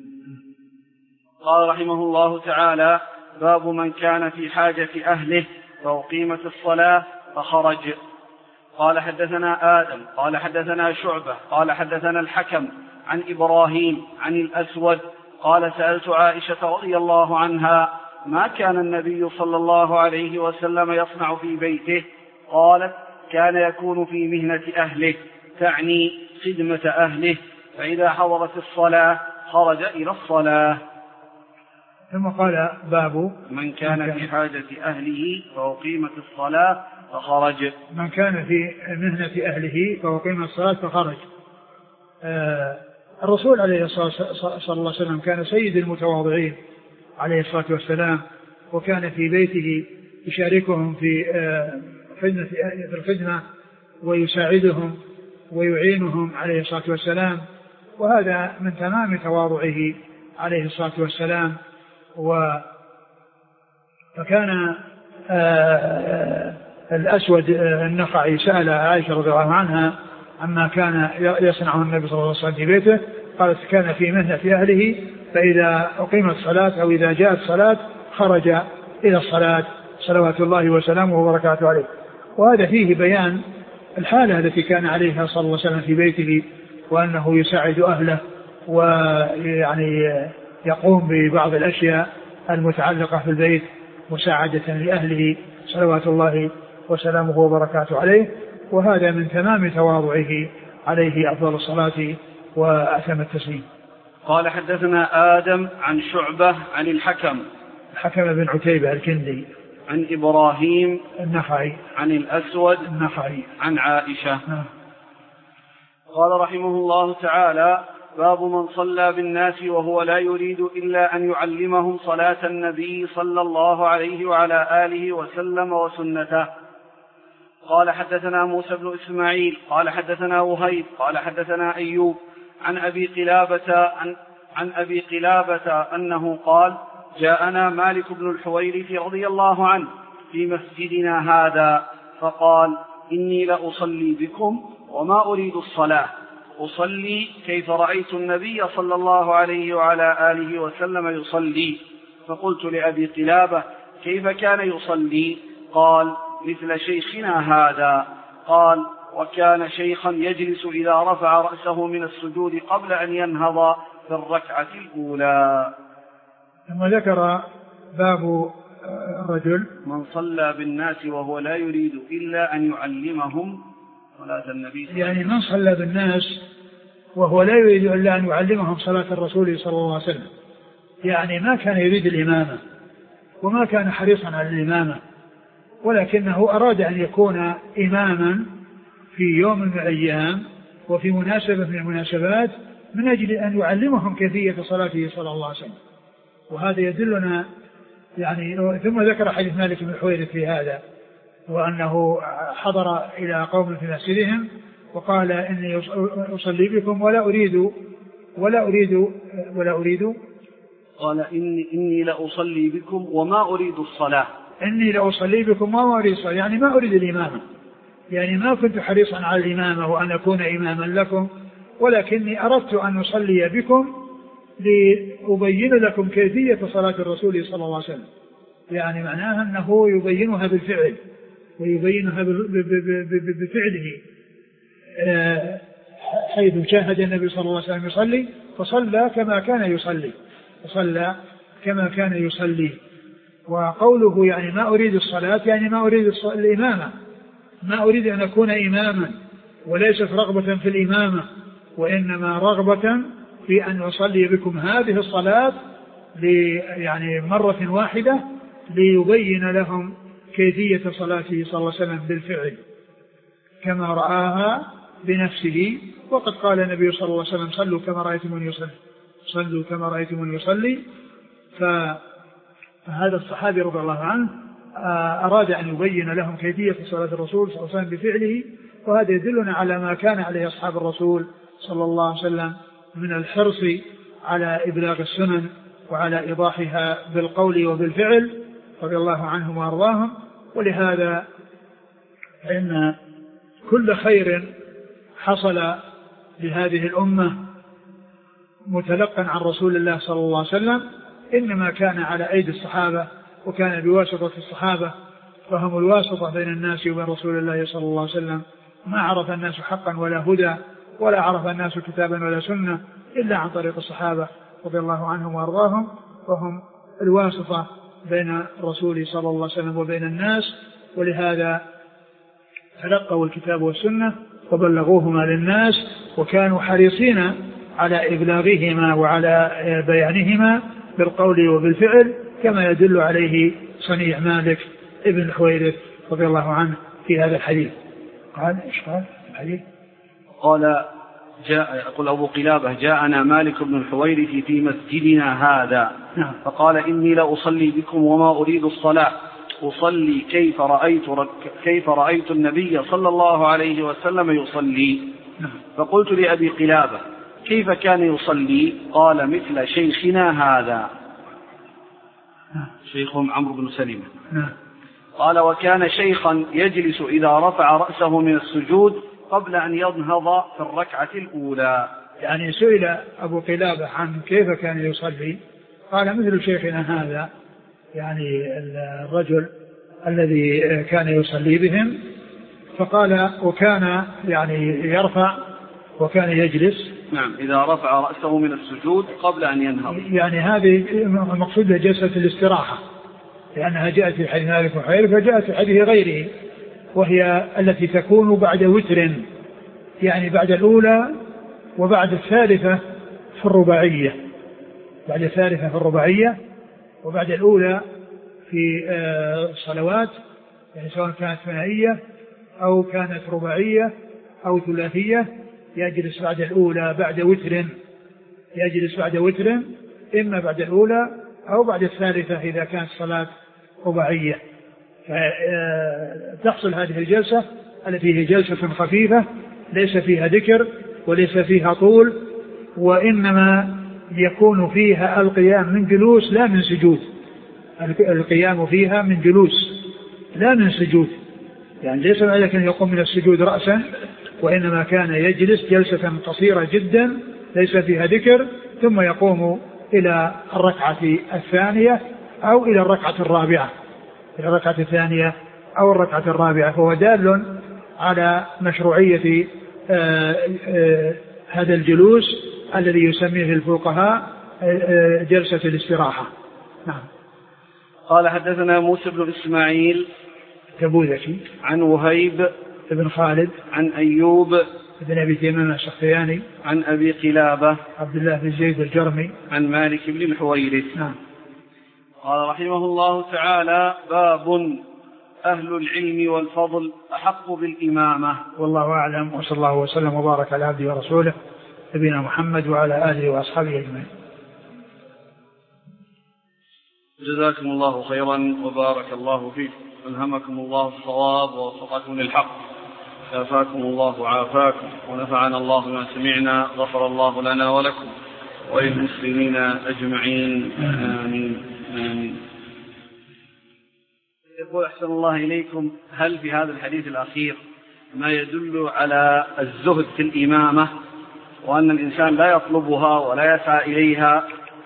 قال رحمه الله تعالى باب من كان في حاجة أهله فأقيمت الصلاة فخرج. قال حدثنا آدم قال حدثنا شعبة قال حدثنا الحكم عن إبراهيم عن الأسود قال سألت عائشة رضي الله عنها ما كان النبي صلى الله عليه وسلم يصنع في بيته؟ قالت كان يكون في مهنة أهله تعني خدمة أهله فإذا حضرت الصلاة خرج إلى الصلاة. ثم قال باب من كان في حاجة أهله فأقيمت الصلاة فخرج. من كان في مهنة أهله فأقيمت الصلاة فخرج. آه الرسول عليه الصلاة صلى الله عليه وسلم كان سيد المتواضعين عليه الصلاة والسلام وكان في بيته يشاركهم في آه خدمة في الخدمة ويساعدهم ويعينهم عليه الصلاة والسلام وهذا من تمام تواضعه عليه الصلاة والسلام. و فكان آه الأسود النخعي سأل عائشة رضي الله عنها عما كان يصنعه النبي صلى الله عليه وسلم في بيته قالت كان في مهنة أهله فإذا أقيمت الصلاة أو إذا جاءت الصلاة خرج إلى الصلاة صلوات الله وسلامه وبركاته عليه. وهذا فيه بيان الحالة التي كان عليها صلى الله عليه وسلم في بيته وأنه يساعد أهله ويعني يقوم ببعض الأشياء المتعلقة في البيت مساعدة لأهله صلوات الله وسلامه وبركاته عليه. وهذا من تمام تواضعه عليه أفضل الصلاة وأتم التسليم. قال حدثنا آدم عن شعبة عن الحكم الحكم بن عتيبة الكندي عن إبراهيم النخعي عن الأسود النخعي عن عائشة. نعم. قال رحمه الله تعالى باب من صلى بالناس وهو لا يريد إلا أن يعلمهم صلاة النبي صلى الله عليه وعلى آله وسلم وسنته. قال حدثنا موسى بن إسماعيل قال حدثنا وهيب قال حدثنا أيوب عن أبي قلابة عن, عن أبي قلابة أنه قال جاءنا مالك بن الحويرث رضي الله عنه في مسجدنا هذا فقال إني لأصلي بكم وما أريد الصلاة أصلي كيف رأيت النبي صلى الله عليه وعلى آله وسلم يصلي. فقلت لأبي قلابة كيف كان يصلي؟ قال مثل شيخنا هذا. قال وكان شيخا يجلس إذا رفع رأسه من السجود قبل أن ينهض في الركعة الأولى. ثم ذكر باب الرجل من صلى بالناس وهو لا يريد إلا أن يعلمهم صلاة النبي يعني من صلى بالناس وهو لا يريد إلا أن يعلمهم صلاة الرسول صلى الله عليه وسلم يعني ما كان يريد الإمامة وما كان حريصا على الإمامة ولكنه أراد أن يكون إماما في يوم من الأيام وفي مناسبة من المناسبات من أجل أن يعلمهم كيفية صلاته صلى الله عليه وسلم. وهذا يدلنا يعني. ثم ذكر حديث مالك بن الحويرث في هذا وأنه حضر إلى قوم في مسجدهم وقال إني أصلي بكم ولا أريد ولا أريد ولا أريد قال إني, إني لأصلي بكم وما أريد الصلاة إني لأصلي بكم وما أريد الصلاة يعني ما أريد الإمامة يعني ما كنت حريصا على الإمامة وأن أكون إماما لكم ولكني أردت أن أصلي بكم لأبين لكم كيفية صلاة الرسول صلى الله عليه وسلم، يعني معناها أنه يبينها بالفعل ويبينها بفعله، حيث شاهد النبي صلى الله عليه وسلم يصلي فصلى كما كان يصلي فصلى كما كان يصلي. وقوله يعني ما أريد الصلاة يعني ما أريد الإمامة، ما أريد أن أكون إماما، وليست رغبة في الإمامة، وإنما رغبة في أن أصلي بكم هذه الصلاة يعني مرة واحدة ليبين لهم كيفية صلاته صلى الله عليه وسلم بالفعل كما رآها بنفسه. وقد قال النبي صلى الله عليه وسلم صلوا كما رأيتموني يصلي صلوا كما رأيتموني يصلي. فهذا الصحابي رضي الله عنه أراد أن يبين لهم كيفية صلاة الرسول صلى الله عليه وسلم بفعله، وهذا يدلنا على ما كان عليه أصحاب الرسول صلى الله عليه وسلم من الحرص على إبلاغ السنن وعلى إيضاحها بالقول وبالفعل رضي الله عنهم وأرضاهم. ولهذا فإن كل خير حصل لهذه الأمة متلقا عن رسول الله صلى الله عليه وسلم إنما كان على أيدي الصحابة، وكان بواسطة الصحابة، فهم الواسطة بين الناس وبين رسول الله صلى الله عليه وسلم. ما عرف الناس حقا ولا هدى ولا عرف الناس كتابا ولا سنة إلا عن طريق الصحابة رضي الله عنهم وأرضاهم، وهم الواسطة بين الرسول صلى الله عليه وسلم وبين الناس. ولهذا تلقوا الكتاب والسنة وبلغوهما للناس، وكانوا حريصين على إبلاغهما وعلى بيانهما بالقول وبالفعل، كما يدل عليه صنيع مالك ابن الحويرث رضي الله عنه في هذا الحديث. قال إيش قال الحديث؟ قال جاء يقول أبو قلابة جاءنا مالك بن الحويرث في مسجدنا هذا نعم. فقال إني لا أصلي بكم وما أريد الصلاة، أصلي كيف رأيت كيف رأيت النبي صلى الله عليه وسلم يصلي. نعم. فقلت لأبي قلابة كيف كان يصلي؟ قال مثل شيخنا هذا. نعم. شيخهم عمرو بن سلمة. نعم. قال وكان شيخا يجلس إذا رفع رأسه من السجود قبل أن ينهض في الركعة الأولى. يعني سئل أبو قلابة عن كيف كان يصلي، قال مثل شيخنا هذا، يعني الرجل الذي كان يصلي بهم. فقال وكان يعني يرفع وكان يجلس نعم إذا رفع رأسه من السجود قبل أن ينهض، يعني هذه المقصود جلسة الاستراحة، لأنها جاءت في حديث مالك وحير فجاءت في حديث غيره، وهي التي تكون بعد وتر، يعني بعد الأولى وبعد الثالثة في الرباعية، بعد الثالثة في الرباعية وبعد الأولى في الصلوات، يعني سواء كانت ثنائية أو كانت رباعية أو ثلاثية، يجلس بعد الأولى بعد وتر، يجلس بعد وتر إما بعد الأولى أو بعد الثالثة إذا كانت صلاة رباعية. فتحصل هذه الجلسة التي هي جلسة خفيفة ليس فيها ذكر وليس فيها طول، وإنما يكون فيها القيام من جلوس لا من سجود، القيام فيها من جلوس لا من سجود، يعني ليس معنى أن يقوم من السجود رأسا، وإنما كان يجلس جلسة قصيرة جدا ليس فيها ذكر، ثم يقوم إلى الركعة الثانية أو إلى الركعة الرابعة، إلى الركعة الثانية أو الركعة الرابعة. فهو دال على مشروعية آآ آآ هذا الجلوس الذي يسميه الفقهاء جلسة الاستراحة. نعم. قال حدثنا موسى بن إسماعيل تبوذكي عن وهيب بن خالد عن أيوب بن أبي تيمم السختياني عن أبي قلابة عبد الله بن زيد الجرمي عن مالك بن الحويرث. نعم. قال رحمه الله تعالى باب أهل العلم والفضل أحق بالإمامة. والله أعلم، وصلى الله وسلم وبارك على عبده ورسوله نبينا محمد وعلى آله وأصحابه أجمعين. جزاكم الله خيرا وبارك الله فيكم، ألهمكم الله الصواب ووفقكم للحق، شافاكم الله وعافاكم، ونفعنا الله بما سمعنا، غفر الله لنا ولكم وللمسلمين أجمعين، آمين آمين. يقول أحسن الله إليكم، هل في هذا الحديث الأخير ما يدل على الزهد في الإمامة وأن الإنسان لا يطلبها ولا يسعى إليها؟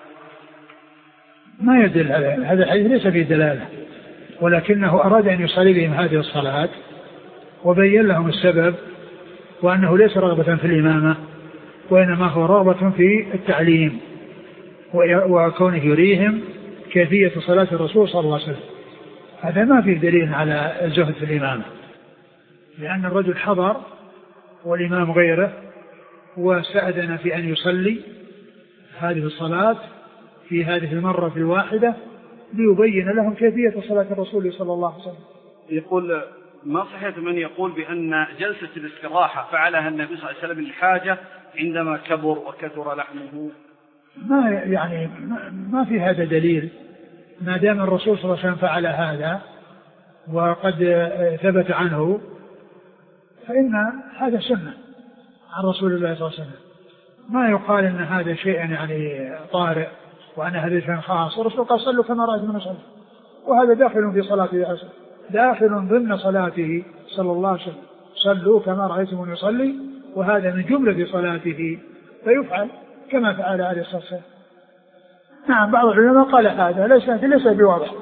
ما يدل على هذا الحديث، ليس فيه دلالة، ولكنه أراد أن يصلي بهم هذه الصلاة وبين لهم السبب، وأنه ليس رغبة في الإمامة وإنما هو رغبة في التعليم وكونه يريهم كيفية صلاة الرسول صلى الله عليه وسلم. هذا ما فيه دليل على الزهد في الإمامة، لأن الرجل حضر والإمام غيره وسأدنا في أن يصلي هذه الصلاة في هذه المرة الواحدة ليبين لهم كيفية صلاة الرسول صلى الله عليه وسلم. يقول: ما صحيح من يقول بأن جلسة الاستراحة فعلها النبي صلى الله عليه وسلم للحاجة عندما كبر وكثر لحمه؟ ما يعني ما في هذا دليل، ما دام الرسول صلى الله عليه وسلم فعل هذا وقد ثبت عنه فإن هذا سنة عن رسول الله صلى الله عليه وسلم. ما يقال أن هذا شيء يعني طارئ وأن هذا شيء خاص. الرسول قال: صلوا كما رأيتم يصلي، وهذا داخل في صلاته، داخل ضمن صلاته صلى الله عليه وسلم. صلوا كما رأيتم يصلي، وهذا من جملة صلاته فيفعل كما فعل عليه الصلاة والسلام. نعم، بعض العلماء قال هذا ليس ليس بواضح.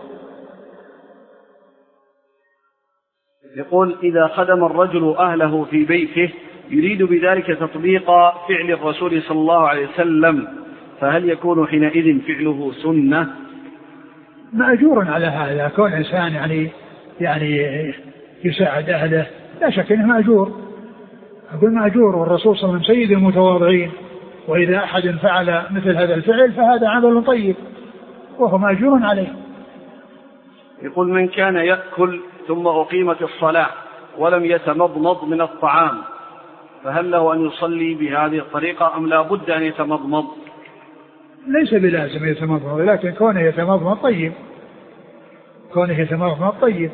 يقول: إذا خدم الرجل أهله في بيته يريد بذلك تطبيق فعل الرسول صلى الله عليه وسلم، فهل يكون حينئذ فعله سنة؟ مأجور على هذا، كون إنسان يعني يعني يساعد أهله لا شك أنه مأجور. أقول مأجور، والرسول صلى الله عليه وسلم سيد المتواضعين، وإذا أحد فعل مثل هذا الفعل فهذا عمل طيب وهو مأجور عليه. يقول: من كان يأكل ثم أقيمت الصلاة ولم يتمضمض من الطعام فهل له أن يصلي بهذه الطريقة أم لا بد أن يتمضمض؟ ليس بلازم يتمضمض، لكن كونه يتمضمض طيب، كونه يتمضمض طيب.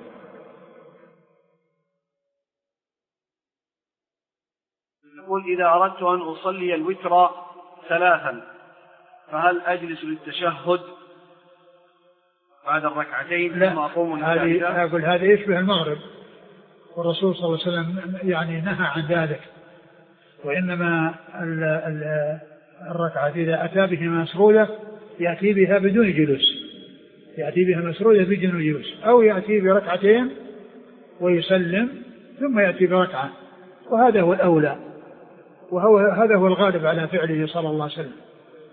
يقول: إذا أردت أن أصلي الوتر ثلاثا فهل أجلس للتشهد بعد الركعتين ثم أقوم؟ هذه أقول هذا يشبه المغرب، والرسول صلى الله عليه وسلم يعني نهى عن ذلك، وإنما ال ال الركعة إذا أتى بها مسرودة يأتي بها بدون جلوس، يأتي بها مسرودة بدون جلوس، أو يأتي بركعتين ويسلم ثم يأتي بركعة، وهذا هو الأولى، وهو هذا هو الغالب على فعله صلى الله عليه وسلم.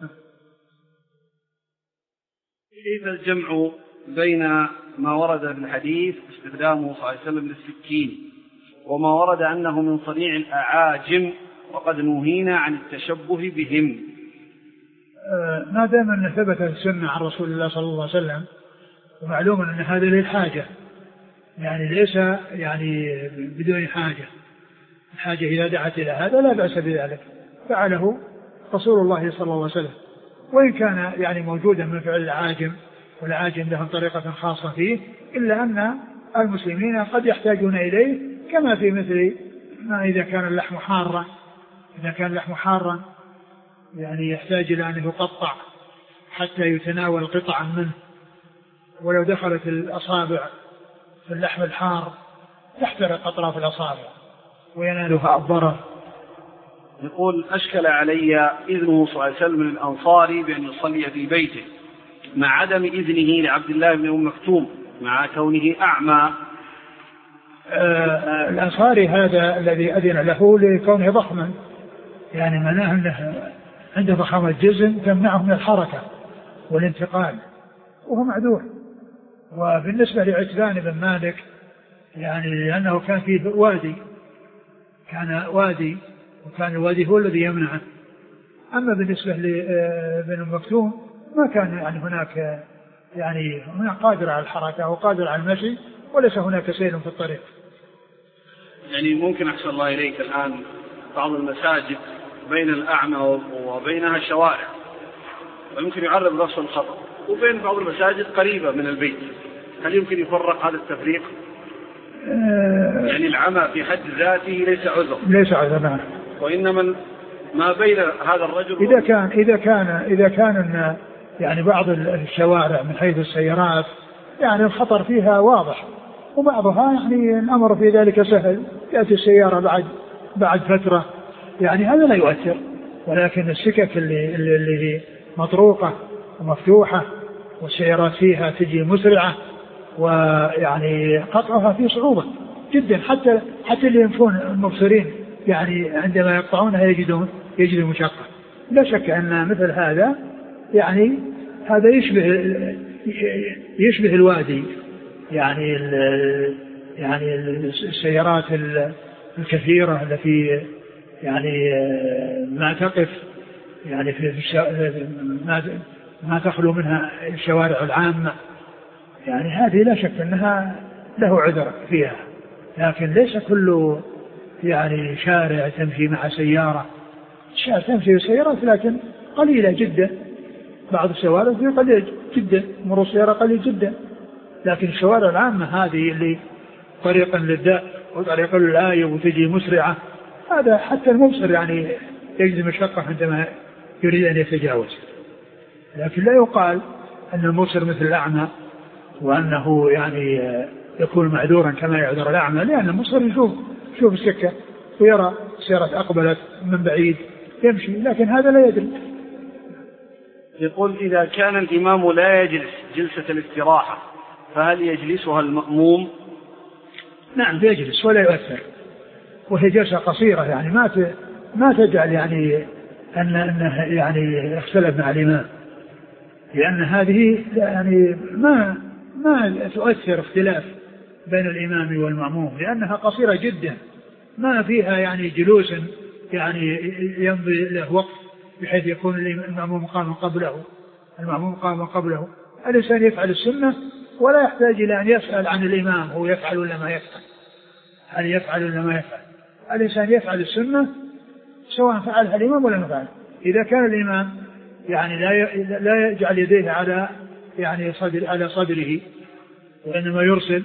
كيف الجمع بين ما ورد في الحديث استخدامه صلى الله عليه وسلم للسكين وما ورد أنه من صنيع الأعاجم وقد نهينا عن التشبه بهم؟ آه ما دام أن ثبت السنة عن رسول الله صلى الله عليه وسلم، ومعلوم أن هذا للحاجة، يعني ليس يعني بدون حاجة، الحاجة إذا دعت إلى هذا لا بأس بذلك، فعله رسول الله صلى الله عليه وسلم، وإن كان يعني موجودا من فعل العاجم، والعاجم لهم طريقة خاصة فيه، إلا أن المسلمين قد يحتاجون إليه، كما في مثل ما إذا كان اللحم حارا، إذا كان اللحم حارا يعني يحتاج إلى أن يقطع حتى يتناول قطعا منه، ولو دخلت الأصابع في اللحم الحار تحترق أطراف الأصابع وينالها الضرر. يقول: أشكل علي إذنه صلى الله عليه وسلم للأنصاري بأن يصلي في بيته مع عدم إذنه لعبد الله بن أم مكتوم مع كونه أعمى. آه الأنصاري هذا الذي أذن له لكونه ضخما، يعني معناه أنه عنده ضخامة جسم تمنعه من الحركة والانتقال وهو معذور. وبالنسبة لعتبان بن مالك يعني لأنه كان فيه وادي، كان وادي وكان الوادي هو الذي يمنعه. أما بالنسبة لابن أم مكتوم ما كان يعني هناك يعني هناك قادر على الحركة وقادر على المشي، وليس هناك سيل في الطريق. يعني ممكن أحسن الله إليك الآن بعض المساجد بين الأعمى وبينها شوارع ويمكن يعرض نفسه الخطر، وبين بعض المساجد قريبة من البيت، هل يمكن يفرق هذا التفريق؟ أه يعني العمى في حد ذاته ليس عذر، ليس عذر، وإنما ما بين هذا الرجل إذا كان إذا كان إذا كان يعني بعض الشوارع من حيث السيارات يعني الخطر فيها واضح، وبعضها يعني الأمر في ذلك سهل، تأتي السيارة بعد بعد فترة يعني هذا لا يؤثر. ولكن السكك اللي, اللي, اللي مطروقة ومفتوحة والسيارات فيها تجي مسرعة ويعني قطعها فيه صعوبة جدا، حتى حتى اللي ينفون المبصرين يعني عندما يقطعونها يجدون يجدون مشقة. لا شك أن مثل هذا يعني هذا يشبه يشبه الوادي، يعني يعني السيارات الكثيرة التي يعني ما تقف يعني في ما ما تخلو منها الشوارع العامة، يعني هذه لا شك أنها له عذر فيها. لكن ليس كل يعني شارع تمشي مع سيارة، شارع تمشي سيارات لكن قليلة جدا، بعض الشوارع فيه قليل جدا، مرور السيارة قليل جدا. لكن الشوارع العامة هذه اللي طريقا للداء وطريقا للآية وتجي مسرعة، هذا حتى المبصر يعني يجد مشقة عندما يريد أن يتجاوز. لكن لا يقال أن المبصر مثل الأعمى وأنه يعني يكون معذورا كما يعذر الأعمى، لأن المبصر يشوف يشوف السكة ويرى سيارة أقبلت من بعيد يمشي، لكن هذا لا يدري. يقول إذا كان الإمام لا يجلس جلسة الاستراحة فهل يجلسها المأموم؟ نعم يجلس ولا يؤثر، وهي جلسة قصيرة يعني ما ما تجعل يعني أن أنه يعني اختلف مع الإمام، لأن هذه يعني ما ما تؤثر اختلاف بين الإمام والمأموم، لأنها قصيرة جدا ما فيها يعني جلوس يعني يمضي له وقت بحيث يكون المأموم قام قبله المأموم قام قبله. الإنسان يفعل السنة ولا يحتاج إلى أن يسأل عن الإمام هو يفعل ولا ما يفعل، هل يفعل ولا ما يفعل. الإنسان يفعل السنة سواء فعلها الإمام ولا ما فعل. إذا كان الإمام يعني لا لا يجعل يديه على يعني صدر على صدره وإنما يرسل،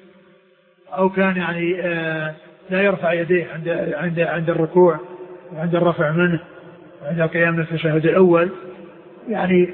أو كان يعني آه لا يرفع يديه عند عند عند الركوع وعند الرفع منه وعند القيام من التشهد الأول، يعني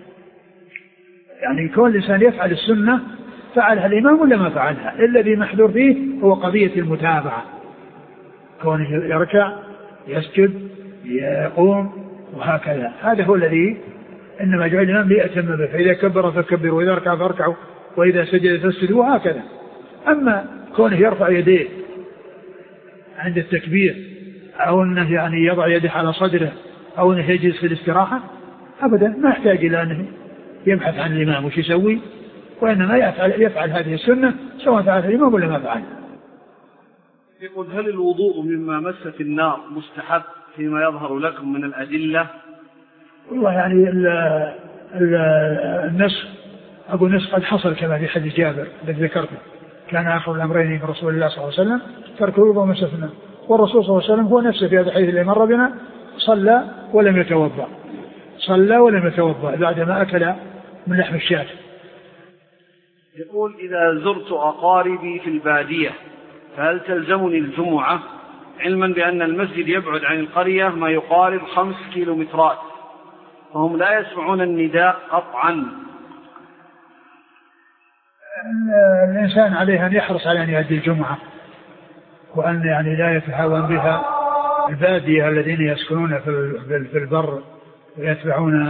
يعني كون الإنسان يفعل السنة فعلها الإمام ولا ما فعلها. الذي محذور فيه هو قضية المتابعة، كونه يركع يسجد يقوم وهكذا، هذا هو الذي إنما جعل الإمام ليأتم به، فإذا كبر فكبر وإذا ركع فاركعوا وإذا سجد فاسجدوا وهكذا. أما كونه يرفع يديه عند التكبير أو أنه يعني يضع يده على صدره أو أنه يجلس في الاستراحة أبدا ما يحتاج إلى أنه يبحث عن الإمام وش يسوي، وإنما يفعل, يفعل هذه السنة سواء فعل الإمام ولا ما فعل. يقول هل الوضوء مما مس في النار مستحب فيما يظهر لكم من الأدلة؟ والله يعني ال ال النسخ أبو النسخ قد حصل كما في حديث جابر الذي ذكرته، كان آخر الأمرين من رسول الله صلى الله عليه وسلم ترك الوضوء ومس في النار، والرسول صلى الله عليه وسلم هو نفسه في هذا الحديث اللي مر بنا صلى ولم يتوضأ صلى ولم يتوضأ بعدما أكل من لحم الشاة. يقول إذا زرت أقاربي في البادية فهل تلزمني الجمعة، علما بأن المسجد يبعد عن القرية ما يقارب خمس كيلومترات فهم لا يسمعون النداء قطعا؟ الإنسان عليه أن يحرص على أن يؤدي الجمعة وأن يعني لا يتهاون بها. البادية الذين يسكنون في البر ويتبعون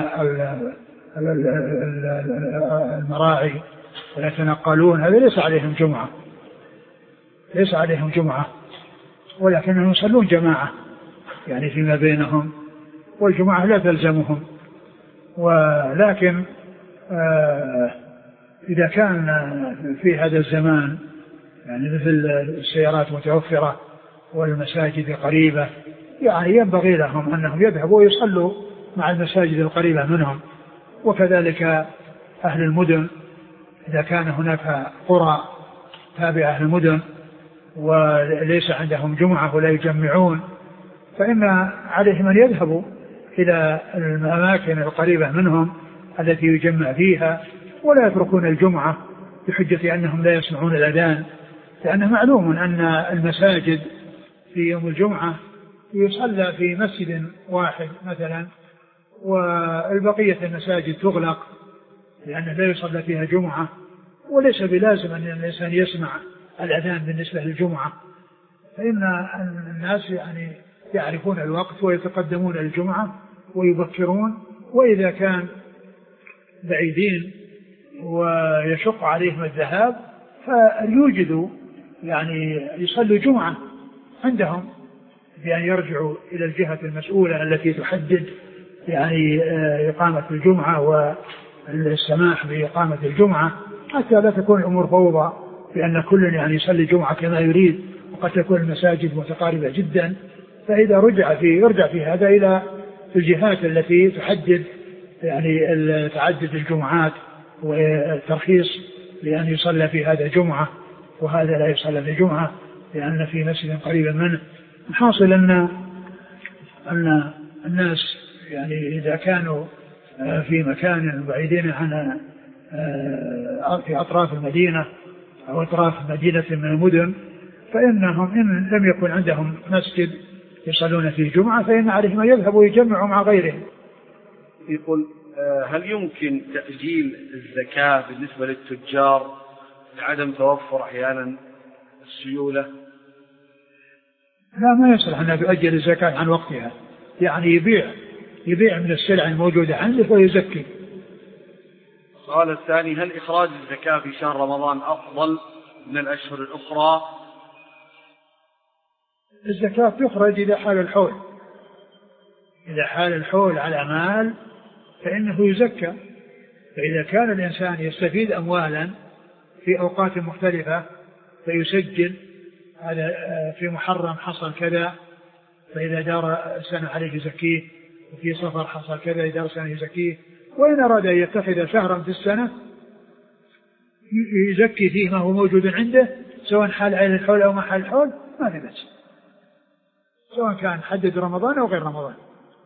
المراعي ويتنقلون هذا ليس عليهم جمعة ليس عليهم جمعة ولكنهم يصلون جماعة يعني فيما بينهم، والجمعة لا تلزمهم. ولكن آه إذا كان في هذا الزمان يعني مثل السيارات متوفرة والمساجد قريبة يعني ينبغي لهم أنهم يذهبوا ويصلوا مع المساجد القريبة منهم. وكذلك أهل المدن إذا كان هناك قرى تابعة للمدن وليس عندهم جمعة ولا يجمعون فإن عليهم أن يذهبوا إلى الأماكن القريبة منهم التي يجمع فيها ولا يتركون الجمعة بحجة أنهم لا يسمعون الأذان، لأنه معلوم أن المساجد في يوم الجمعة يصلى في مسجد واحد مثلا والبقية المساجد تغلق لأنه لا يصلى فيها جمعة، وليس بلازم أن الإنسان يسمع الأذان بالنسبة للجمعة، فإن الناس يعني يعرفون الوقت ويتقدمون الجمعة ويبكرون، وإذا كان بعيدين ويشق عليهم الذهاب فيوجدوا يعني يصلوا جمعة عندهم بأن يرجعوا إلى الجهة المسؤولة التي تحدد يعني إقامة الجمعة والسماح بإقامة الجمعة، حتى لا تكون الأمور فوضى بأن كل يعني يصلي جمعة كما يريد، وقد تكون المساجد متقاربة جدا. فإذا رجع في يرجع في هذا إلى الجهات التي تحدد يعني تعدد الجمعات والترخيص لأن يصلى في هذا جمعة وهذا لا يصلى في جمعة لأن في مسجد قريبا منه. الحاصل أن أن الناس يعني إذا كانوا في مكان بعيدين عن في أطراف المدينة أو أطراف مدينة من المدن، فإنهم إن لم يكن عندهم مسجد يصلون فيه جمعة فإن عليهم أن يذهبوا ويجمعوا مع غيرهم. يقول هل يمكن تأجيل الزكاة بالنسبة للتجار لعدم توفر أحيانا السيولة؟ لا، ما يصلح أن يؤجل الزكاة عن وقتها، يعني يبيع يبيع من السلع الموجودة عنده ويزكي. السؤال الثاني: هل إخراج الزكاة في شهر رمضان أفضل من الأشهر الأخرى؟ الزكاة تخرج إذا حال الحول، إذا حال الحول على مال فإنه يزكى. فإذا كان الإنسان يستفيد أموالا في أوقات مختلفة فيسجل هذا في محرم حصل كذا فإذا دار سنة عليه يزكيه، وفي صفر حصل كذا إذا دار سنة يزكيه، وإن أراد أن يتخذ شهرا في السنة يزكي فيه ما هو موجود عنده سواء حال على الحول أو ما حال الحول ما في بأس، سواء كان حدد رمضان أو غير رمضان.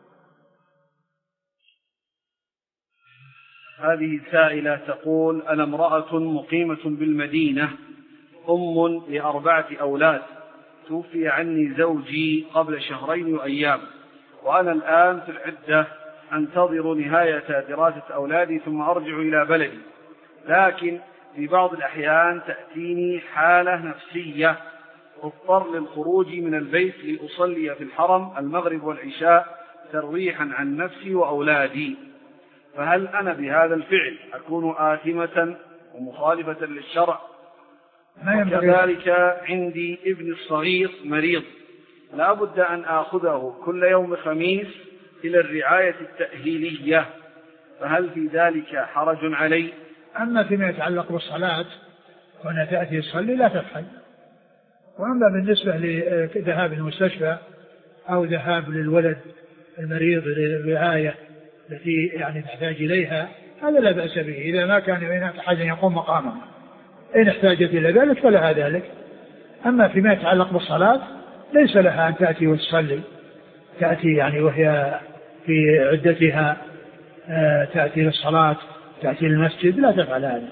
هذه سائلة تقول: أنا امرأة مقيمة بالمدينة أم لأربعة أولاد، توفي عني زوجي قبل شهرين وأيام، وأنا الآن في العدة أنتظر نهاية دراسة أولادي ثم أرجع إلى بلدي، لكن في بعض الأحيان تأتيني حالة نفسية اضطر للخروج من البيت لأصلي في الحرم المغرب والعشاء ترويحا عن نفسي وأولادي، فهل أنا بهذا الفعل أكون آثمة ومخالفة للشرع؟ وكذلك عندي ابن الصغير مريض لا بد أن آخذه كل يوم خميس إلى الرعاية التأهيلية، فهل في ذلك حرج علي؟ أما فيما يتعلق بالصلاة وأن تأتي تصلي لا تفعل، وأما بالنسبة لذهاب المستشفى أو ذهاب للولد المريض للرعاية التي يعني تحتاج إليها هذا لا بأس به إذا ما كان هناك حاجة يقوم مقامه، إن احتاجت إلى ذلك فلها ذلك. أما فيما يتعلق بالصلاة ليس لها أن تأتي وتصلي، تأتي يعني وهي في عدتها تأتي للصلاة تأتي للمسجد، لا تفعل هذا.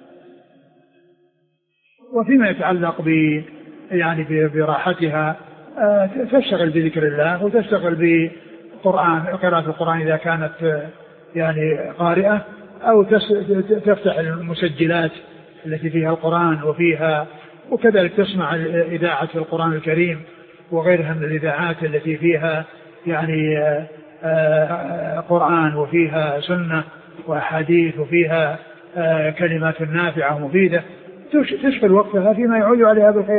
وفيما يتعلق ب يعني براحتها تشتغل بذكر الله وتشتغل بقرآن قراءة القرآن إذا كانت يعني قارئة، أو تفتح المسجلات التي فيها القرآن وفيها، وكذلك تسمع إذاعة القرآن الكريم وغيرها من الإذاعات التي فيها يعني قرآن وفيها سنة وأحاديث وفيها كلمات نافعة ومفيدة تشغل وقتها فيما يعود عليها بالخير.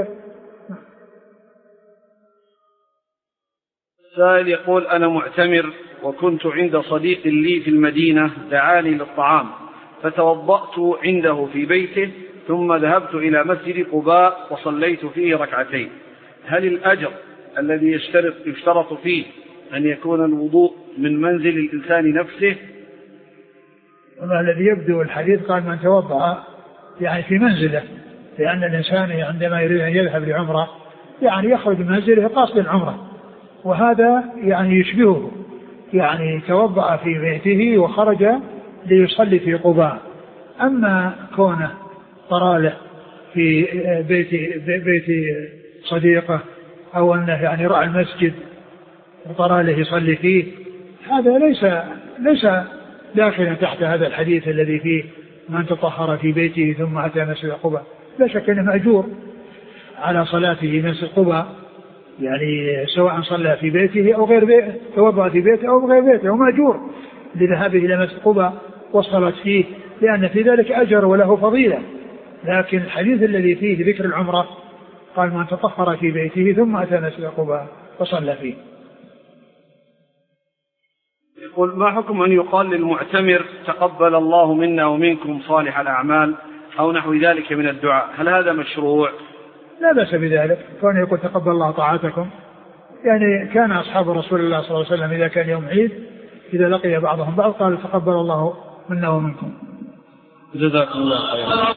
سائل يقول: أنا معتمر وكنت عند صديق لي في المدينة دعاني للطعام فتوضأت عنده في بيته ثم ذهبت إلى مسجد قباء وصليت فيه ركعتين، هل الأجر الذي يشترط, يشترط فيه أن يكون الوضوء من منزل الإنسان نفسه؟ وما الذي يبدو الحديث قال من توضأ يعني في منزله، لأن الإنسان عندما يريد أن يذهب لعمرة يعني يخرج من منزله قاصد العمرة، وهذا يعني يشبهه، يعني توضأ في بيته وخرج ليصلي في قباء. أما كونه طراله في بيت بيت صديقه أو أنه يعني رأى المسجد وطراله يصلي فيه، هذا ليس ليس داخلا تحت هذا الحديث الذي فيه من تطهر في بيته ثم أتى مسجد قباء. لا شك أنه مأجور على صلاته مسجد قباء، يعني سواء صلى في بيته أو غير بيته، توضأ في بيته أو غير بيته، ومأجور لذهابه إلى مسجد قباء والصلاة فيه، لأن في ذلك أجر وله فضيلة. لكن الحديث الذي فيه ذكر العمرة قال من تطهر في بيته ثم أتى مسجد قباء وصلى فيه. يقول ما حكم أن يقال للمعتمر تقبل الله منا ومنكم صالح الأعمال أو نحو ذلك من الدعاء، هل هذا مشروع؟ لا بأس بذلك، كونه يقول تقبل الله طاعتكم، يعني كان أصحاب رسول الله صلى الله عليه وسلم إذا كان يوم عيد إذا لقي بعضهم بعض قال تقبل الله منا ومنكم. جزاكم الله خيرا.